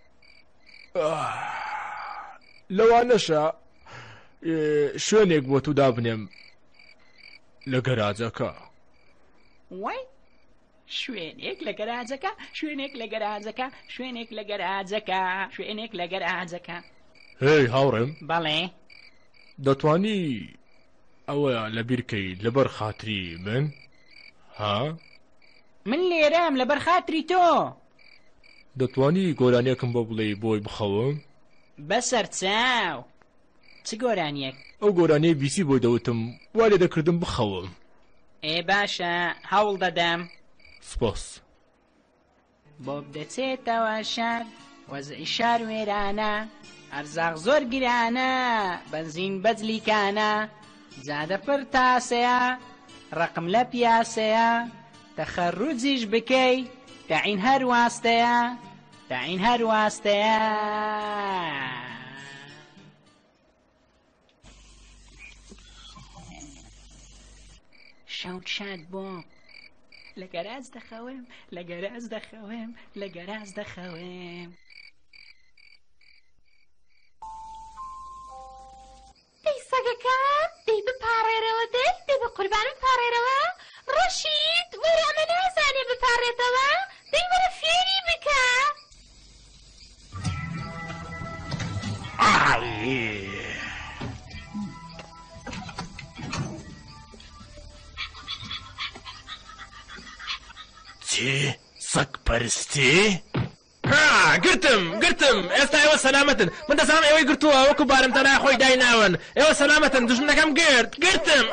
لەوانەشە شوێنێک بۆ تو دابنێم لە گەراجەکە وای شوێنێک لە گەراجەکە شوێنێک لە گەراجەکە شوێنێک لە گەراجەکە شوێنێک لە گەراجەکە هی هاوڕێم بەڵێ دەتوانی ئەوە لەبیرکەی لەبەر خاتری من من لێرەم لەبەر خاتری تۆ دەتوانی گۆرانیەکم بۆ بڵێ بۆی بخەوم بەسەر چاو چ گۆرانیەک ئەو گۆرانیە بیسی بۆی دەوتم وا لێ دەکردم بخەوم باشە هەوڵ دەدەم سپاس بۆ بدەچێتەوە شار وەزعی شار وێرانە ئەرزاق زۆر گرانە بەنزین بەجلیکانە جادە پڕ تاسەیە ڕقم لە پیاسەیە تەخەڕوجیش بکەی تەعین هەر واستەیە تەعین هەر واستەیە شەوت شاد بۆم لە گەراج دەخەوێم لە گەراج دەخەوێم لە گەراج دەخەوێم دەی سەگەکان دەی بپارێرەوە دەی بە قوربانم پارێرەوە ڕەشید وەرە ئەمە نازانێ بپارێتەوە دەی وەرە فێری بکە چی سەگ پەرستی؟ گرتم ئێستا ئێوە سەلامەتن من دەزانم ئێوەی گرتووە وەکو بارم تەنای خۆی دایناون ئێوە سەلامەتن دوژمنەکەم گرتم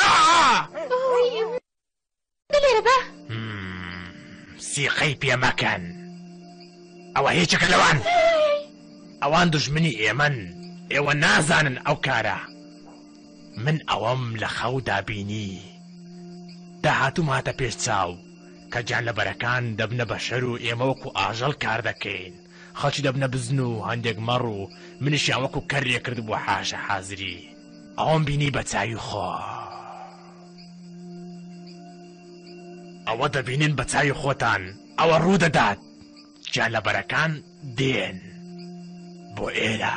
لێرە بە سیقەی پێمەکەن ئەوە هیچەکە لەوان ئەوان دوژمنی ئێمەن ئێوە نازانن ئەو کارە من ئەوەم لە خەودا بینی داهاتوم هاتە پێش چاو کە گیانلەبەرەکان دەبنە بەشەر و ئێمە وەکو ئاژەڵ کار دەکەین خەڵکی دەبنە بزن و هەندێک مەڕ و منیشیان وەکو کەرێ کرد بووە حاشە حازری ئەوەم بینی بە چاوی خۆ ئەوە دەبینن بە چاوی خۆتان ئەوە ڕوودەدات گیانلەبەرەکان دێن بۆ ئێرە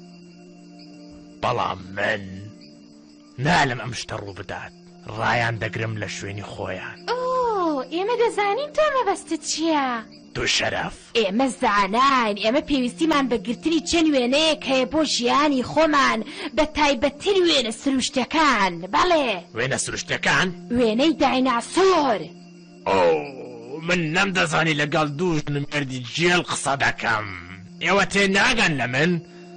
بەڵام من نالم ئەم شتە ڕوو بدات ڕایان دەگرم لە شوێنی خۆیان ئێمە دەزانین تۆ مەبەستت چییە؟ تو شەرەف ئێمە زاناین ئێمە پێویستیمان بە گرتنی چەند وێنەیەک هەیە بۆ ژیانی خۆمان بە تایبەتتر وێنە سروشتەکان بەڵێ وێنە سروشتەکان وێنەی دایناسۆر من نەمدەزانی لەگەڵ دووش مردی جێل قسە دەکەم ئێوە تێ ناگەن لە من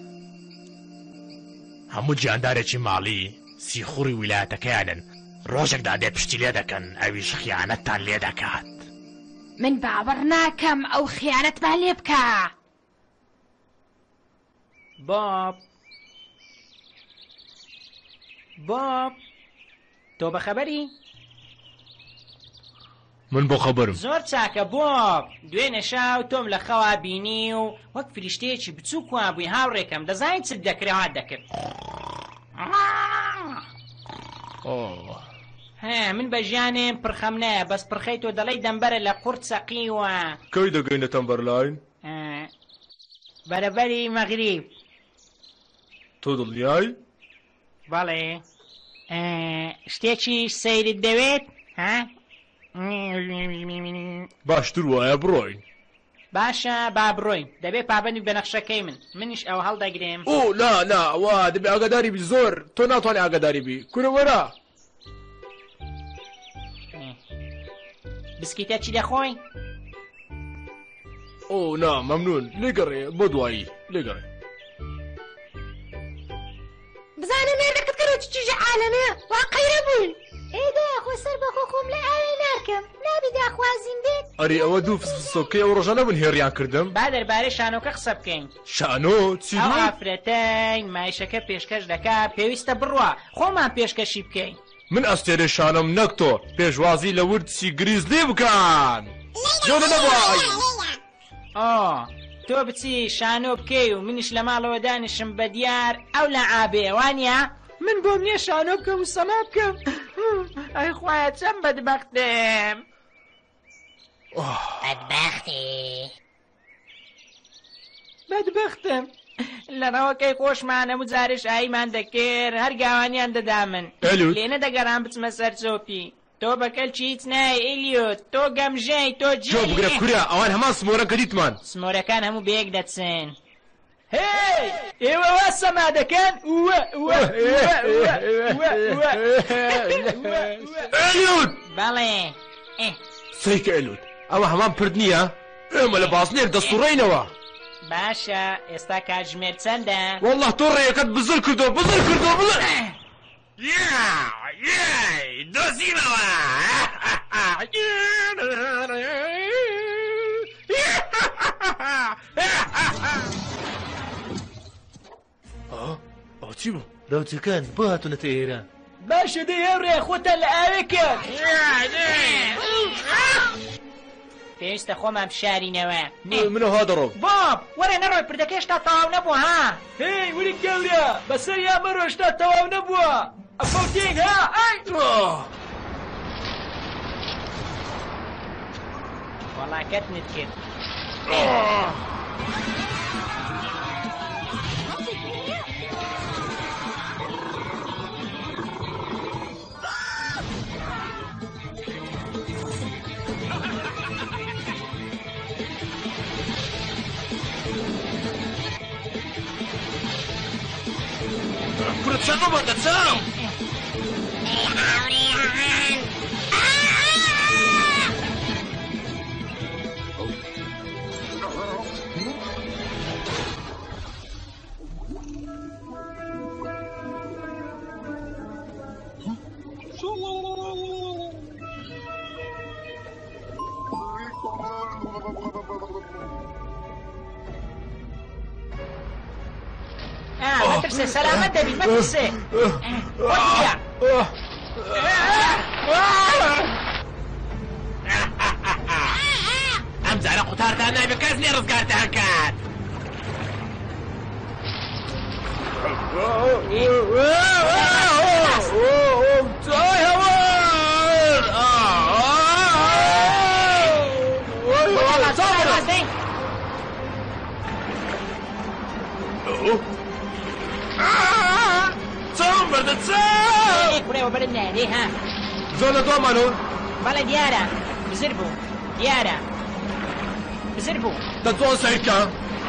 هەموو گیاندارێکی ماڵی سیخوڕی ویلایەتەکەیانن ڕۆژێکدا دێ پشتی لێ دەکەن ئەویش خیانەتتان لێ دەکات من باوەڕ ناکەم ئەو خیانەتمان لێ بکە بۆب تۆ بەخەبەری؟ من بۆ خەبەرم زۆر چاکە بۆب دوێنێ شاو تۆم لە خەوا بینی و وەک فریشتەیەکی بچووکوان بووی هاوڕێکەم دەزانیت چت دەکرێوات دەکرد هێ من بە ژیانێم پرخەم نایە بەس پرخەی تۆ دەڵێی دەمبەرە لە قورت سەقیوە کەی دەگەینە تەمبەرلاین بەرەبەری مەغریب تۆ دڵنیای؟ بەڵێ شتێکی سەیرت دەوێت ها؟ باشتر وایە بڕۆین باشە با بڕۆین دەبێ پابەندی بە نەخشەکەی منیش ئەو هەڵدەگرێم نا وا دەبێ ئاگاداری بی زۆر تۆ ناتوانێت ئاگاداری بی کورە وەرە بسکیتە چی دەخۆی؟ نا مەمنون لێگەڕێ بۆ دوایی لێگەڕێ بزانم مێردەکەت کەرە چیژە عالەمە واقعیرە بوون ئێدا خۆ سەر بەخۆ خۆم لە ئاوێ ناکەم نابی داخوازیم بێت ئەری ئەوە دوو فسفسۆکەی ئەو ڕۆژانە بوون هێڕیان کردم با دەربارەی شانۆکە قسە بکەین شانۆ چی ئەو ئافرەتەی مایشەکە پێشکەش دەکا پێویستە بڕوە خۆمان پێشکەشی بکەین من ئەستێرە شانم نەک تۆ پێشوازی لە ورچی گریزلی بکەن جۆنە نەبووە تۆ بچی شانۆ بکەی و منیش لە ماڵەوە دانیشم بە دیار ئەو لە ئابێ وانە من بۆم نییە شانۆ بکەم و سەما بکەم ئەی خوایە چەند بەدبەختم بەدبەختم لەڕەوەکەی خۆشمانە و جارش ئایمان دەکرد هەر گاوانیان دەدا من لێنە دەگەڕام بچمە سەر چۆپی تۆ بەکەلچی هیچ نایە ئێلیۆت تۆ گەمژەی تۆ جۆ بگرە کورە ئەوان هەمان سمۆرەکە دیتمان سمۆرەکان هەموو بەیەک دەچن هی ئێوە وا سەما دەکەن ئێلیۆت بەڵێ سەیکە ئێلوت ئەوە هەمان پرد نییە ئێمە لە باسنێر دەسوڕێینەوە باشە ئێستا کاتژمێر چەندە؟ وەڵڵا تۆ ڕێیەکەت بزر کردۆ بزر دۆزیمەوە ئەو چی بوو؟ راوچەکان بۆ هاتوونەتە ئێرە باشە دەی هەوڕێ خۆتان لە ئاوێکە پێویستە خۆمان بشارینەوە منەوە دەڕۆم بۆب وەرە نەڕۆی پردەکە هێشتا تەواو نەبووە ها هی وری گەورە بەسەر یا مەڕۆ هێشتا تەواو نەبووە ئەفەوتین ها وەڵاکەتنت کرد کورە چەقە بە دەچەم مەترسێ سەلامەت دەبی مەترسێ وەرگرە ئەم جارە قوتارتان نایبێ کەس لێ ڕزگارتان کات چاوم بەردە چاو کوڕێوە بەرت نایێ ها زۆر لە دۆمانون بەڵێ دیارە بزر بوو دیارە بزر بوو دەتوان سەیرکە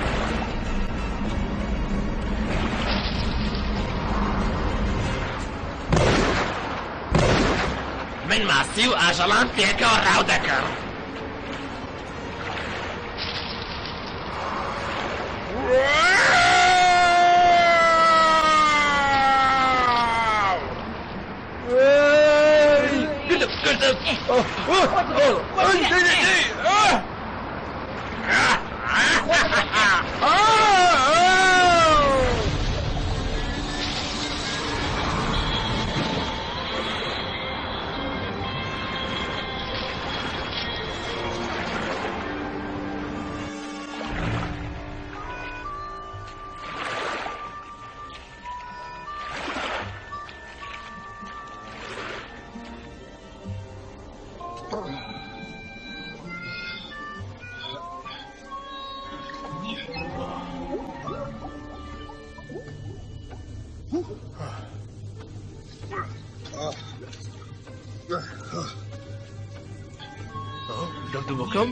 من ماسی و ئاژەڵان پێکەوە ڕاو دەکەم دەبدوبەکەم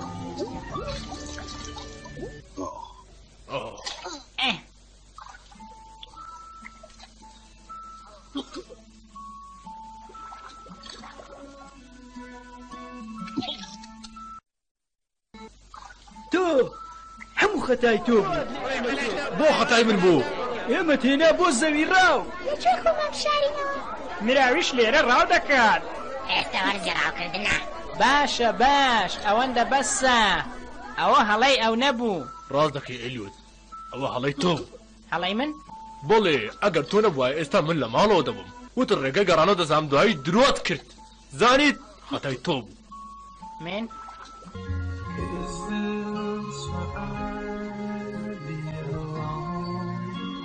تۆ هەموو خەتای تۆ بوو بۆ خەتای من بوو ئێمە تێنا بۆ زەوی ڕاو لەکوێ خۆمان شارینەوە مراویش لێرە ڕاو دەکات ئێستا وەرزی ڕاوکردنە باشە باش ئەوەندە بەسە ئەوە هەڵەی ئەو نەبوو ڕاست دەکەی ئەلیوت ئەوە هەڵەی تۆ هەڵەی من بڵێ ئەگەر تۆ نەبووایە ئێستا من لە ماڵەوە دەبم وتر ڕێگە گەڕانەوە دەزانم دوایی درۆت کرد زانیت خەتای تۆ بوو من Is this where I belong?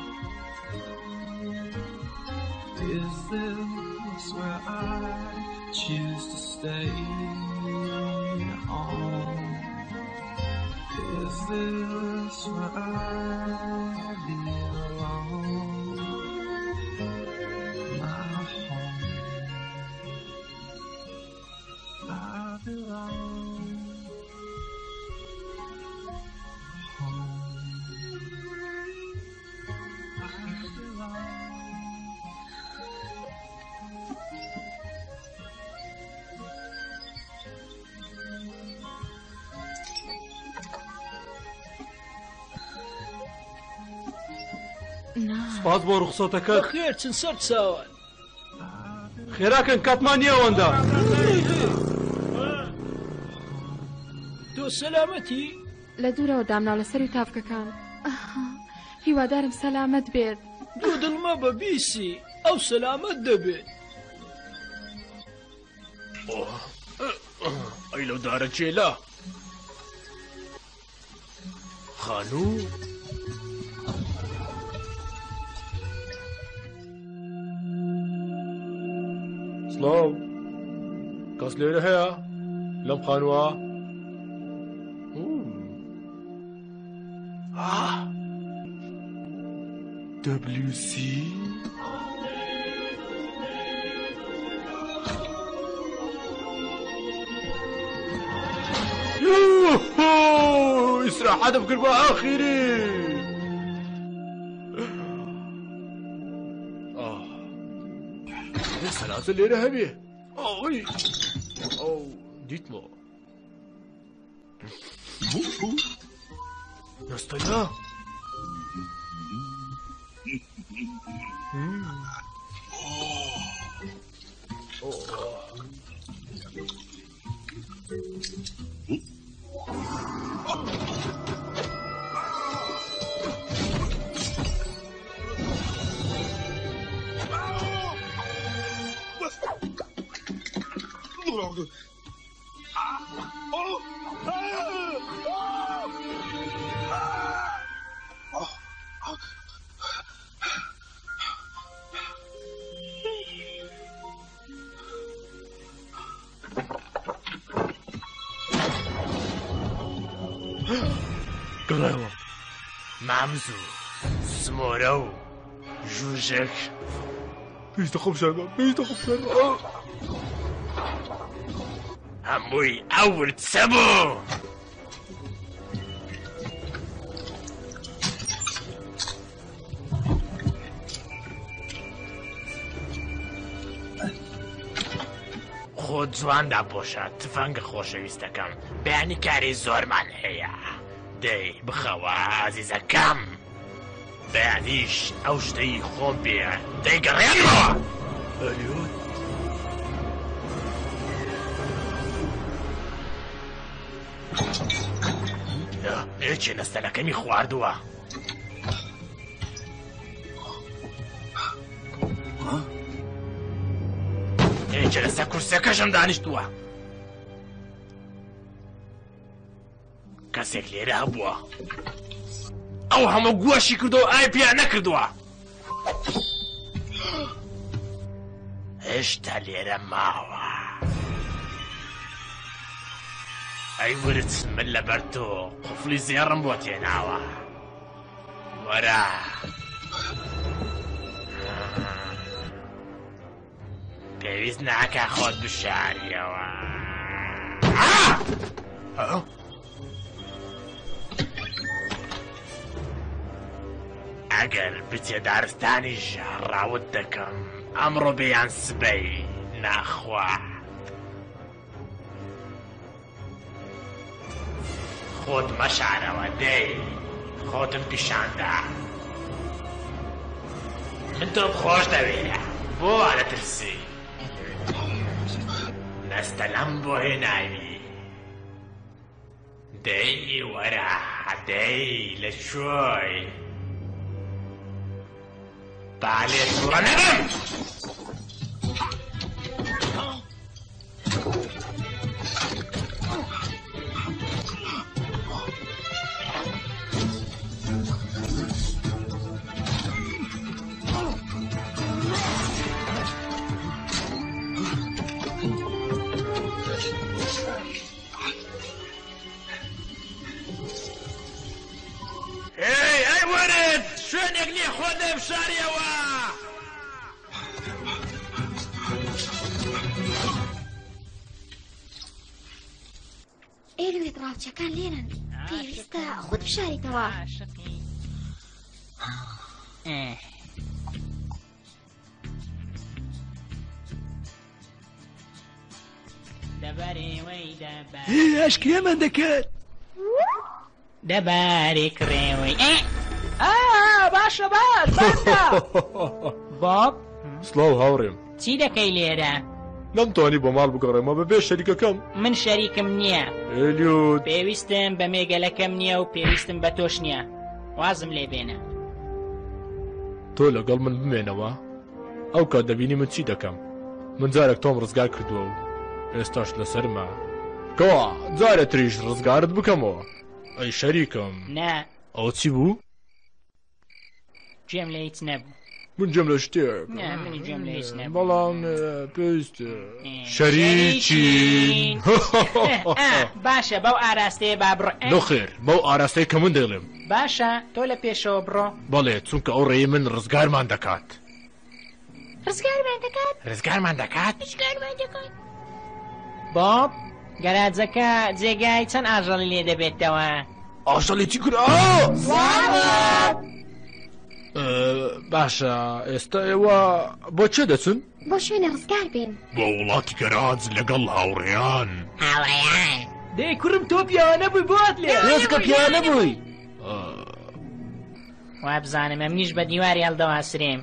Is this where I choose to stay on? Is this where I belong? My home. I belong. سپاس بۆ ڕوخسەتەکەت خێر چن سەر چاوان خێراکەن کاتمان نییە ئەوەندە تۆ سەلامەتی لە دوورەوە دامنا لەسەری تافکەکان هیوادارم سەلامەت بێت دوو دڵمە بە بیسی ئەو سەلامەت دەبێت ئەی لەو دارە جێلا خانوو سڵاو کەس لێرە هەیە لەم خانووە WC يوهو استراحة بكل آخري السلاسل اللي رهبي أوي أو ديتمو نستيا گڵێوە مامزوو سمۆرە و ژوژێک پێویستە خۆپشانە پێویستە خۆپشانە هەمووی ئەو ورچە بوو خۆ جوان داپۆشە تفەنگە خۆشەویستەکەم بەیانی کاری زۆرمان هەیە دەی بخەوە عەزیزەکەم بەیانیش ئەو شتەی خۆم پێ دەیگەڕێنەوە ئەلیۆت هێچی نەستەلەکەمی خواردووە هێچە لەسەر کورسەکەشم دانیشتووە کەسێک لێرە هەبووە ئەو هەموو گوۆشی کردو ئای پیا نەکردووە هێشتا لێرە ماوە ئەی ورچ من لەبەر تۆ قوفڵی زێڕم بۆ تێناوە وەرە پێویست ناکە خۆت بشاریەوە ئەگەر بچێ دارستانیش ڕاوت دەکەم ئەمڕۆ بەیان سبەی ناخوات خۆت مەشارەوە دەی خۆتم پیشاندا من تۆم خۆش دەوێنە بۆ دەترسی نەستەلەم بۆ هێناوی دەی وەرە دەی لە شۆی بالێ تووڕە نەبم شوێنێک نییە خۆ دەبشاریەوە ئێلوێت ڕاوچەکان لێنن پێویستە خۆت بشاریتەوە ئەشکێمان دەکات دەبارێ کڕێوەی باشە باش باشە بۆب سڵاو هاوڕێم چی دەکەی لێرە نەمتوانی بۆ ماڵ بگەڕێمە بەبێ شەریکەکەم من شەریکم نییە ئێلیۆت پێویستم بە مێگەلەکەم نییە و پێویستم بە تۆش نییە وازم لێ بێنە تۆ لەگەڵ من بمێنەوە ئەو کات دەبینی من چی دەکەم من جارێک تۆم ڕزگار کردووە و ئێستاش لەسەرمە کەوا جارە تریش ڕزگارت بکەمەوە ئەی شەریکم نا ئەو چی بوو؟ گوێم لە هیچ نەبوو من گوێم لە شتێک منی گوێم لە هیچ نەبوو بەڵام پێویست شەریکین باشە بەو ئاراستەیە با بڕۆ نەخێر بەو ئاراستەی کە من دەڵێم باشە تۆ لە پێشەوە بڕۆ بەڵێ چونکە ئەو ڕێی من ڕزگارمان دەکات ڕزگارمان دەکات بۆب گەراجەکە جێگای چەند ئاژەڵی لێ دەبێتەوە ئاژەڵی چی کرد باشە ئێستا ئێوە بۆ چێ دەچن؟ بۆ شوێنە ڕزگار بین بۆ وڵاتی گەراج لەگەڵ هاوڕێیان دەی کوڕم تۆ پیاوە نەبووی بۆت لێ ڕێزگە پیاوە نەبووی وا بزانم ئەم نیش بە دیواری هەڵدەواسرێم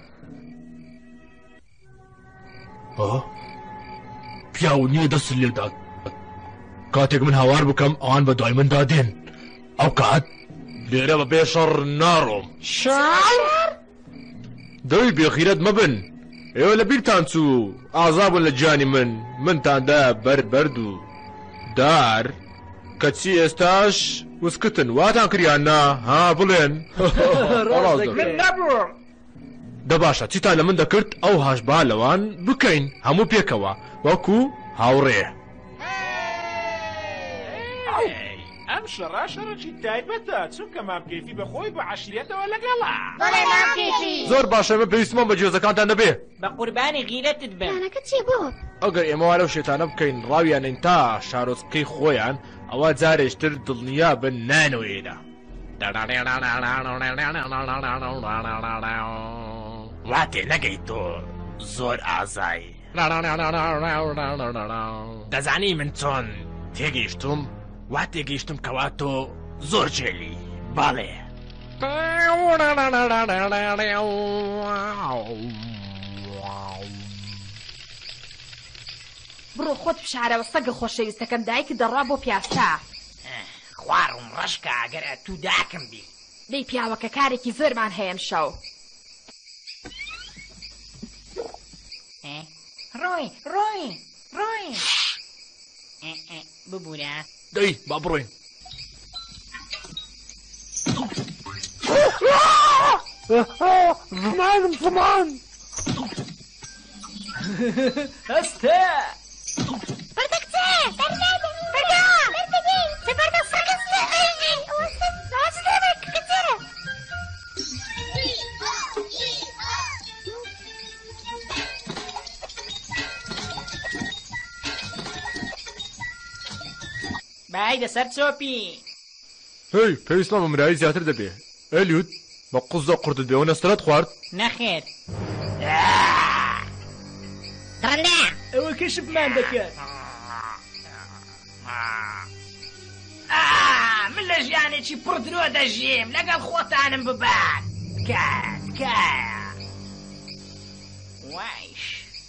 پیاو نییە دەست لێدات کاتێک من هاوار بکەم ئەوان بە دوای من دادێن ئەو کات لێرە بە بێشەڕ ناڕۆم شار دەوی بێخیرەت مەبن ئێوە لە بیرتان چوو ئازابوون لە گیانی منتاندا بەرد و دار کەچی ئێستاش وسکتن واتان کریاننا ها بڵێن من نەبووم دە باشە چیتان لە من دەکرد ئەو هاشبا لەوان بکەین هەموو پێکەوە وەکو هاوڕێ ئەم شەڕا شەڕەکی تایبەتە چونکە مامکەیفی بەخۆی بە عەشیرەتەوە لەگەڵا زۆر باشە من پێویستمان بە جێزەکانتان دەبێ بە قوربانی غیرەتت بم پلانەکە چی بوو؟ ئەگەر ئێمە وارە و شێتانە بکەین ڕاویانین تا شارۆچکەی خۆیان ئەوە جارێشتر دڵنیا بن نانەوەیدا واتێ نەگەیت تۆ زۆر ئازایی دەزانی من چۆن تێگەیشتم وا تێگەیشتم کەوا تۆ زۆر جێلی باڵێ بڕۆ خۆت بشارەوە سەگە خۆشەویستەکەم دایکی دەڕوا بۆ پیاسا خوارم ڕەشکە ئەگەر تو داکەم بی دەی پیاوەکە کارێکی زۆرمان هەیەم شەو ڕۆی ببوورە دەی با بڕۆین زمان هەستە بەردەکچێ بەردە سەگەستە ئەیگی ئەوەستە کچێ بای دەسەر چۆپی هی پێویستمان بە مرایی زیاتر دەبێ ئەلیوت بە قوز و قورتت بێەوە نەسترەت خوارد نەخێر ڕەندا ئەوە کەشبمان دەکات من لە ژیانێکی پڕ درۆ دەژیم لەگەڵ خۆتانم ببات کایە وایش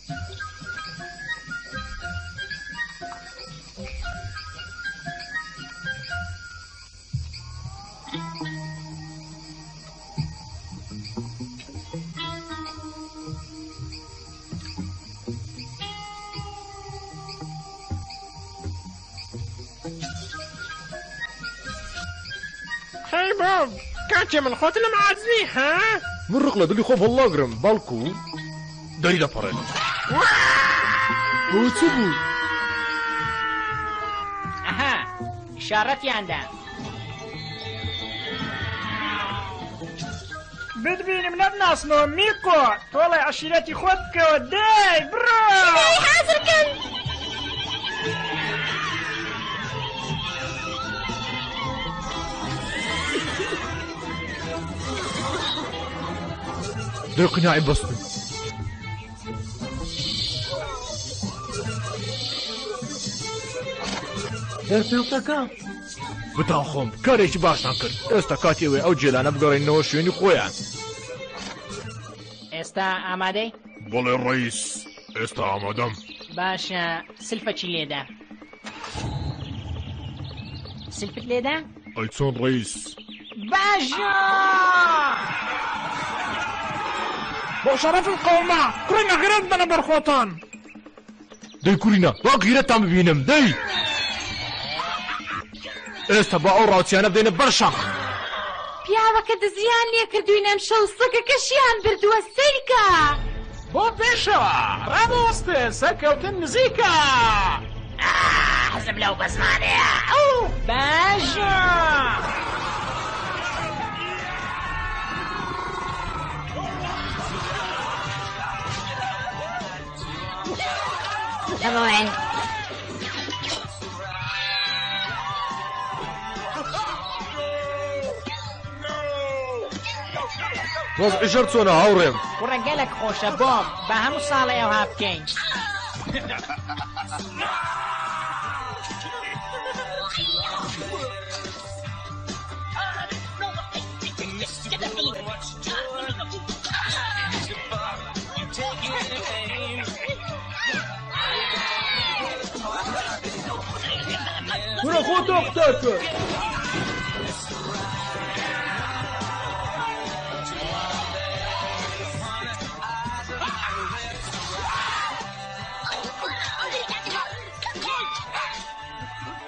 هەی بۆ کاتێ من خۆت لەم عاجزی ها من ڕق لە دڵی خۆ هەڵاگرم باڵکو دەری دەپەڕێن ئەوە چ بوو ئەها شارەتیاندا بتبینم نەبناسنەوە میکۆ تۆڵی عەشیرەتی خۆت بکەوە دەی بڕۆ حازرکەم دەی قناعی بەستن دەرپێڵتەکە بتان خۆم کارێکی باشتان کرد ئێستا کاتی ئەوێ ئەو جێلانە بگەڕێنەوە شوێنی خۆیان ئێستا ئامادەی بەڵێ ڕئیس ئێستا ئامادەم باشە سلفەکی لێدا سلفت لێدا ئەی چۆن ڕئیس باشە بۆ شەرەف قەوما کوڕی نەغیرەت بنە بەرخۆتان دەی کوڕینە وا غیرەتان ببینم دەی ئێستا با ئەو ڕاوچیانە بدەینە بەرشەق پیاوەکە دزیان لێ کردوینەم شەو سەگەکەشیان بردووە سەیرکە بۆ پێشەوە ڕابوەستێ سەرکەوتن نزیکە حەزم لەو بەزمانەیە باشە بڕۆین وەزعی ژەر چۆنە هاوڕێم کوڕە گەلێک خۆشە بۆم بە هەموو ساڵی ئەوها بکەین کوڕە خۆتۆ قوتارکە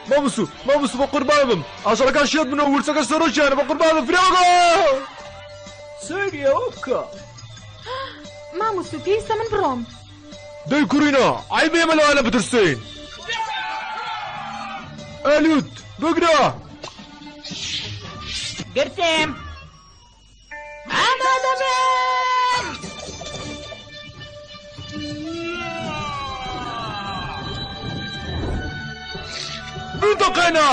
مامۆسو بە قوربان بم ئاژەڵەکان شێت بنەوە ورچەکە سەرۆکیانە بە قوربان بم فراوەکە سەریەوە بکە مامۆسو پێویستە من بڕۆم دەی کوڕینە ئای بێمە لەوانە بترسین ئەلیوت بگرە گرتم ئامادە بن بندقێنە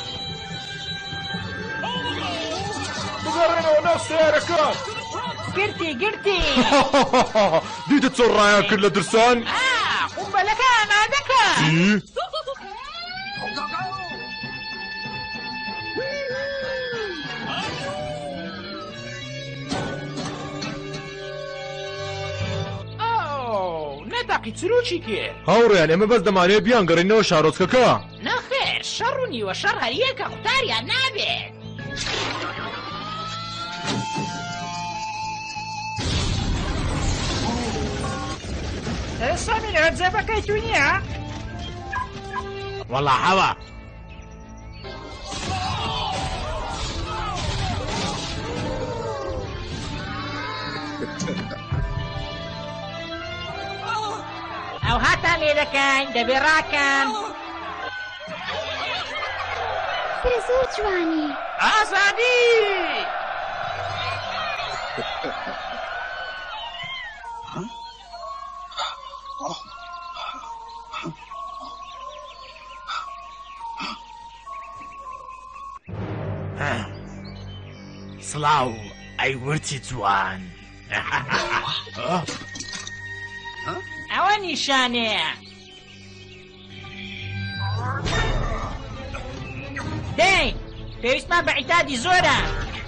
بگەڕێنەوە ناو سیارەکان گرتی دیتت چۆن ڕایان کرد لە ترسان قومبەلەکە ئامادەکە نەتاقی چروکی کرد هاوڕێیان ئێمە بەس دەمانێت بیان گەڕێنەوە شارۆچکەکە نەخێر شەڕ و نیوە شەڕ هەریەکە قوتاریان نابێت سامیرە جێبەکەی تو نییە؟ وەڵا هەوە ئەو هاتان لێ دەکەین دەبێ ڕاکەن فرە زۆر جوانی ئازادی سڵاو ئەی ورچی جوان ئەوە نیشانەیە دەی پێویستمان بە عیتادی زۆرە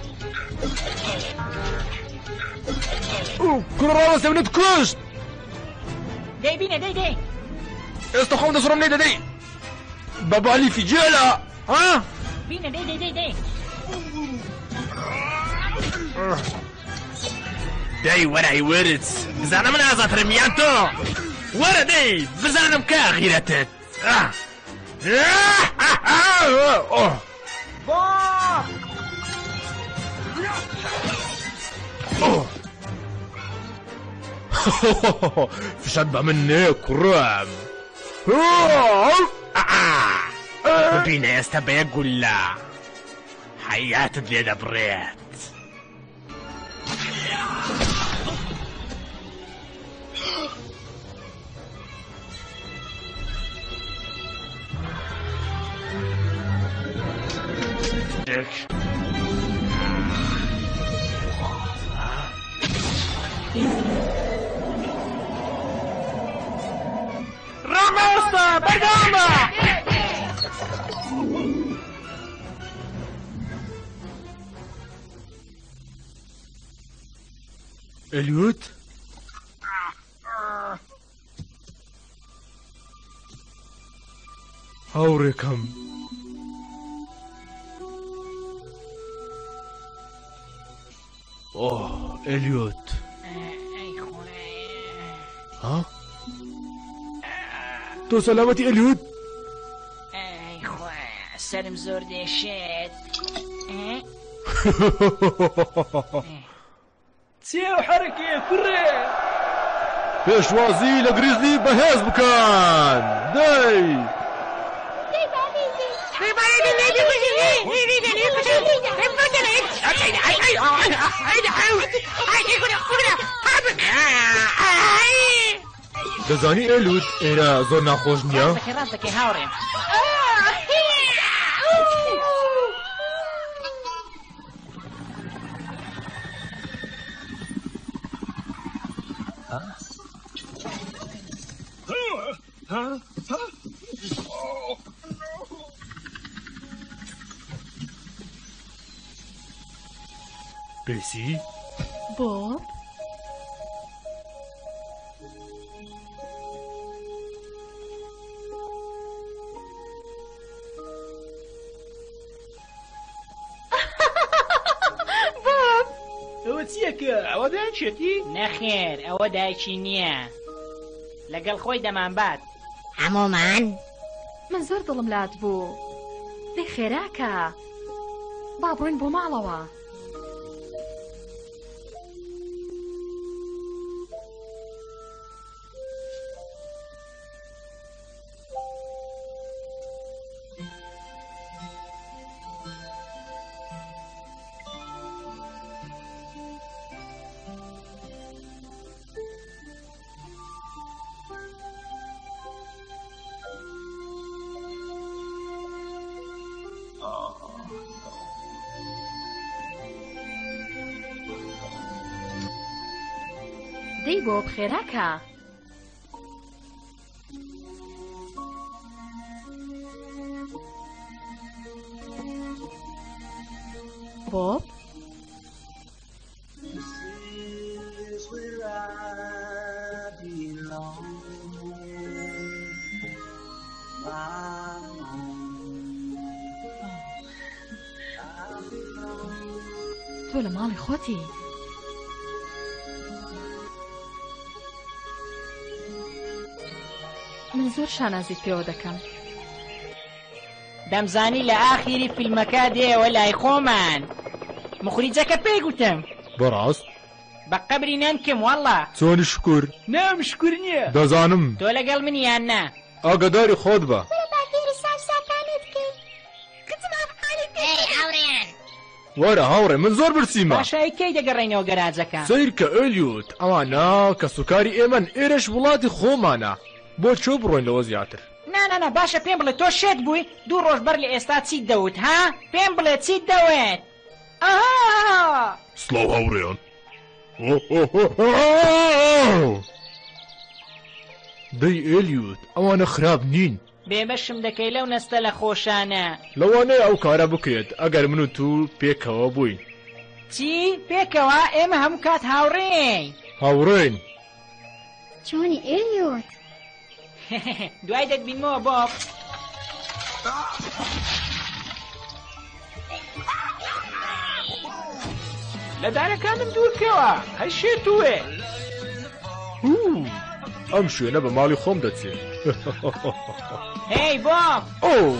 کوڕڕاوەستە منت کوشت دەی بینە دەی ئێستا خۆم دەسڕم لێ دەدەی بە بالیفی جێلە ها بینە دەی دەی وەرای ورچ بزانە من ئازاترم یان تۆ وەرە دەی بزانم کە غیرەتت فشاد بە من نێ کوڕم ببینە ئێستا بە یەک گولە حیاتت لێ دەبڕێت ڕامەوەستە بەردەوامە ئەلیوت هاوڕێکەم ئەلیوت ها تۆ سەلامەتی ئەلیوت ئەی خۆی سەرم زۆر دێشێت چێ و حەرەکێ کوڕێ پێشوازی لە گریزلی بەهێز بکەن دەی دەزانی ئەلوت ئێرە زۆر ناخۆش نییە ڕاست دەکەی هاوڕێ پێسی بۆب ئەوە چیەکە ئەوە دایکێتی نەخێر ئەوە دایکی نییە لەگەڵ خۆی دەمان بات هەمومان من زۆر دڵم لات بوو دەی خێراکە با بڕۆین بۆ ماڵەوە دەی بۆ بخێراکە بۆب This is where I belong. My home. I belong. تۆ لە ماڵی خۆتی من زۆر شانازیت پێوە دەکەم دەمزانی لە ئاخیری فیلمەکە دێوە لای خۆمان مخریجەکە پێی گوتم بەڕاست بە قەبری نانکەم وەڵڵا چۆنی شکر نام شکر نییە دەزانم تۆ لەگەڵ منی یان نا ئاگاداری خۆت بە وەرە هاوڕێ من زۆر برسیمە باشای کەی دەگەڕێنەوە گەراجەکە سیر کە ئەلیوت ئەوانە کە سوکاری ئێمەن ئێرەش وڵاتی خۆمانە بۆ چۆ بڕۆین لەوە زیاتر نانە باشە پێم بڵێ تۆ شێت بووی دوو ڕۆژ بەر لە ئێستا چیت دەوت ها پێم بڵێ چیت دەوێت ئاها سڵاو هاوڕێیان دەی ئێلیوت ئەوانە خراپ نین بێبەشم دەکەی لەو نەستە لە خۆشانە لەوانەیە ئەو کارە بکرێت ئەگەر من و تو پێکەوە بووین چی پێکەوە ئێمە هەموو کات هاوڕێین هاوڕێین چۆنی ئێلیۆت دوای دەتبینمەوە بۆب لە دارەکانم دوورکەوە هەی شێتوێ ئەم شوێنە بە ماڵی خۆم دەچێت هەی بۆب ئەو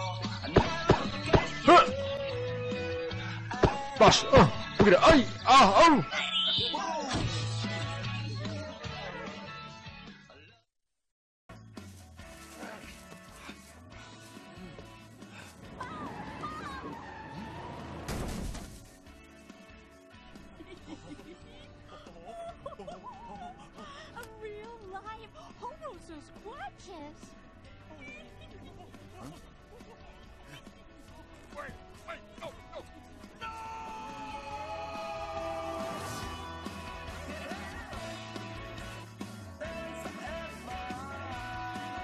باش بگرە ئەی ئەو A real live Homosus Squatches.